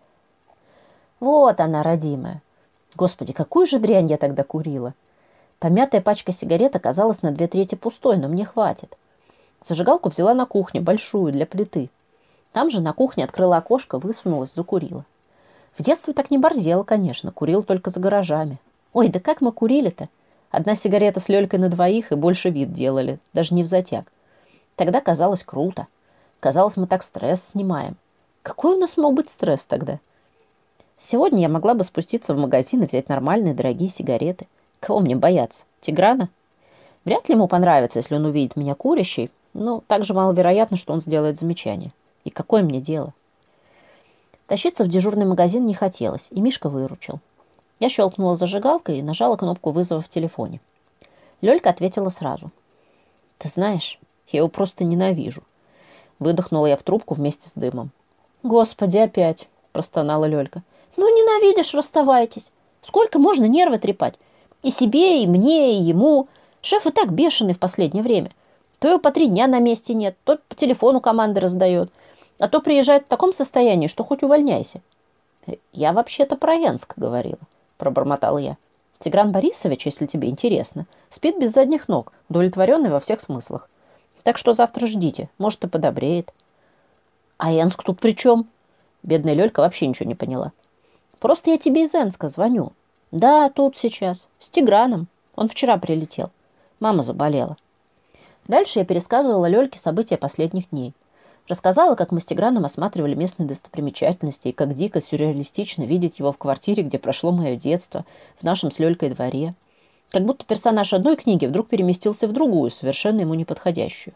Вот она, родимая. Господи, какую же дрянь я тогда курила. Помятая пачка сигарет оказалась на две трети пустой, но мне хватит. Зажигалку взяла на кухне, большую, для плиты. Там же на кухне открыла окошко, высунулась, закурила. В детстве так не борзела, конечно, курила только за гаражами. Ой, да как мы курили-то? Одна сигарета с Лёлькой на двоих и больше вид делали, даже не взатяг. Тогда казалось круто. Казалось, мы так стресс снимаем. Какой у нас мог быть стресс тогда? Сегодня я могла бы спуститься в магазин и взять нормальные дорогие сигареты. Кого мне бояться? Тиграна? Вряд ли ему понравится, если он увидит меня курящей, но также маловероятно, что он сделает замечание. И какое мне дело? Тащиться в дежурный магазин не хотелось, и Мишка выручил. Я щелкнула зажигалкой и нажала кнопку вызова в телефоне. Лёлька ответила сразу. «Ты знаешь, я его просто ненавижу». Выдохнула я в трубку вместе с дымом. «Господи, опять!» – простонала Лёлька. «Ну, ненавидишь, расставайтесь. Сколько можно нервы трепать? И себе, и мне, и ему. Шеф и так бешеный в последнее время. То его по три дня на месте нет, то по телефону команды раздает. А то приезжает в таком состоянии, что хоть увольняйся». «Я вообще-то про Янск говорила», – пробормотала я. «Тигран Борисович, если тебе интересно, спит без задних ног, удовлетворенный во всех смыслах. Так что завтра ждите, может, и подобреет». «А Янск тут при чем?» Бедная Лёлька вообще ничего не поняла. «Просто я тебе из Энска звоню». «Да, тут сейчас. С Тиграном. Он вчера прилетел. Мама заболела». Дальше я пересказывала Лёльке события последних дней. Рассказала, как мы с Тиграном осматривали местные достопримечательности и как дико сюрреалистично видеть его в квартире, где прошло мое детство, в нашем с Лёлькой дворе. Как будто персонаж одной книги вдруг переместился в другую, совершенно ему неподходящую.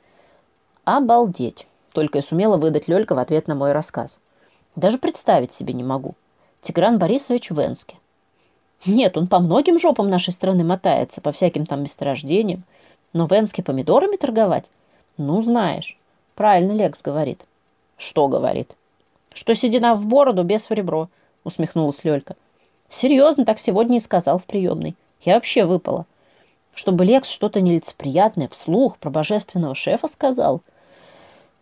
«Обалдеть!» — только и сумела выдать Лёлька в ответ на мой рассказ. «Даже представить себе не могу. Тигран Борисович в Энске. Нет, он по многим жопам нашей страны мотается, по всяким там месторождениям. Но в Энске помидорами торговать? Ну, знаешь». «Правильно Лекс говорит». «Что говорит?» «Что седина в бороду, без в ребро», — усмехнулась Лёлька. «Серьезно, так сегодня и сказал в приемной. Я вообще выпала. Чтобы Лекс что-то нелицеприятное вслух про божественного шефа сказал.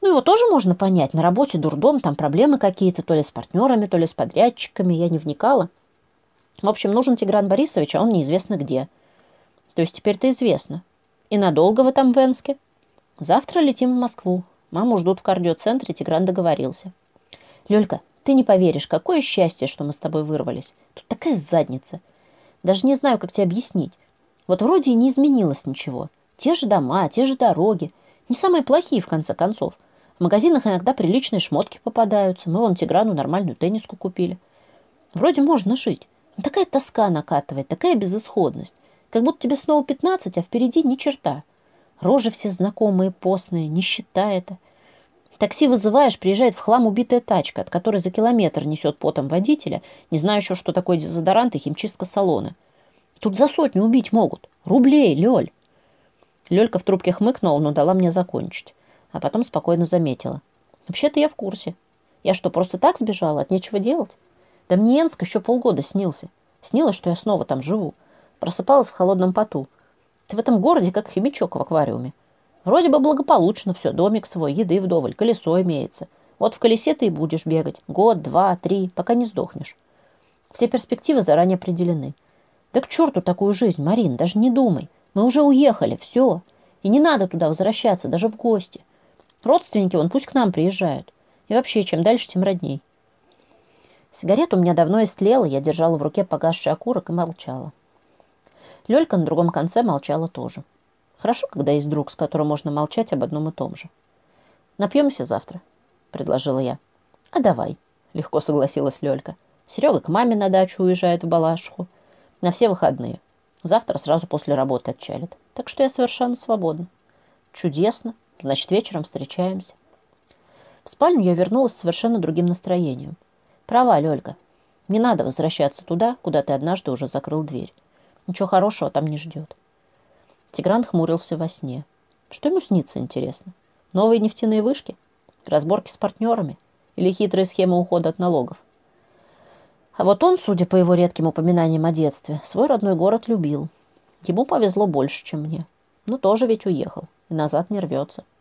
Ну, его тоже можно понять. На работе дурдом, там проблемы какие-то, то ли с партнерами, то ли с подрядчиками. Я не вникала. В общем, нужен Тигран Борисович, а он неизвестно где. То есть теперь-то известно. И надолго вы там в Энске? Завтра летим в Москву. Маму ждут в кардиоцентре, Тигран договорился. Лёлька, ты не поверишь, какое счастье, что мы с тобой вырвались. Тут такая задница. Даже не знаю, как тебе объяснить. Вот вроде и не изменилось ничего. Те же дома, те же дороги. Не самые плохие, в конце концов. В магазинах иногда приличные шмотки попадаются. Мы вон Тиграну нормальную тенниску купили. Вроде можно жить. Но такая тоска накатывает, такая безысходность. Как будто тебе снова пятнадцать, а впереди ни черта. Рожи все знакомые, постные, нищета это. Такси вызываешь, приезжает в хлам убитая тачка, от которой за километр несет потом водителя, не знающего, что такое дезодорант и химчистка салона. Тут за сотню убить могут. Рублей, Лёль. Лёлька в трубке хмыкнула, но дала мне закончить. А потом спокойно заметила. Вообще-то я в курсе. Я что, просто так сбежала? От нечего делать? Да мне Энск еще полгода снился. Снилось, что я снова там живу. Просыпалась в холодном поту. Ты в этом городе как хомячок в аквариуме. Вроде бы благополучно все, домик свой, еды вдоволь, колесо имеется. Вот в колесе ты и будешь бегать. Год, два, три, пока не сдохнешь. Все перспективы заранее определены. Да к черту такую жизнь, Марин, даже не думай. Мы уже уехали, все. И не надо туда возвращаться, даже в гости. Родственники вон пусть к нам приезжают. И вообще, чем дальше, тем родней. Сигарета у меня давно истлела, я держала в руке погасший окурок и молчала. Лёлька на другом конце молчала тоже. Хорошо, когда есть друг, с которым можно молчать об одном и том же. «Напьемся завтра», — предложила я. «А давай», — легко согласилась Лёлька. «Серега к маме на дачу уезжает в Балашиху. На все выходные. Завтра сразу после работы отчалит. Так что я совершенно свободна». «Чудесно. Значит, вечером встречаемся». В спальню я вернулась с совершенно другим настроением. Права, Лёлька. Не надо возвращаться туда, куда ты однажды уже закрыл дверь. Ничего хорошего там не ждет. Тигран хмурился во сне. Что ему снится, интересно? Новые нефтяные вышки? Разборки с партнерами? Или хитрые схемы ухода от налогов? А вот он, судя по его редким упоминаниям о детстве, свой родной город любил. Ему повезло больше, чем мне. Но тоже ведь уехал. И назад не рвется.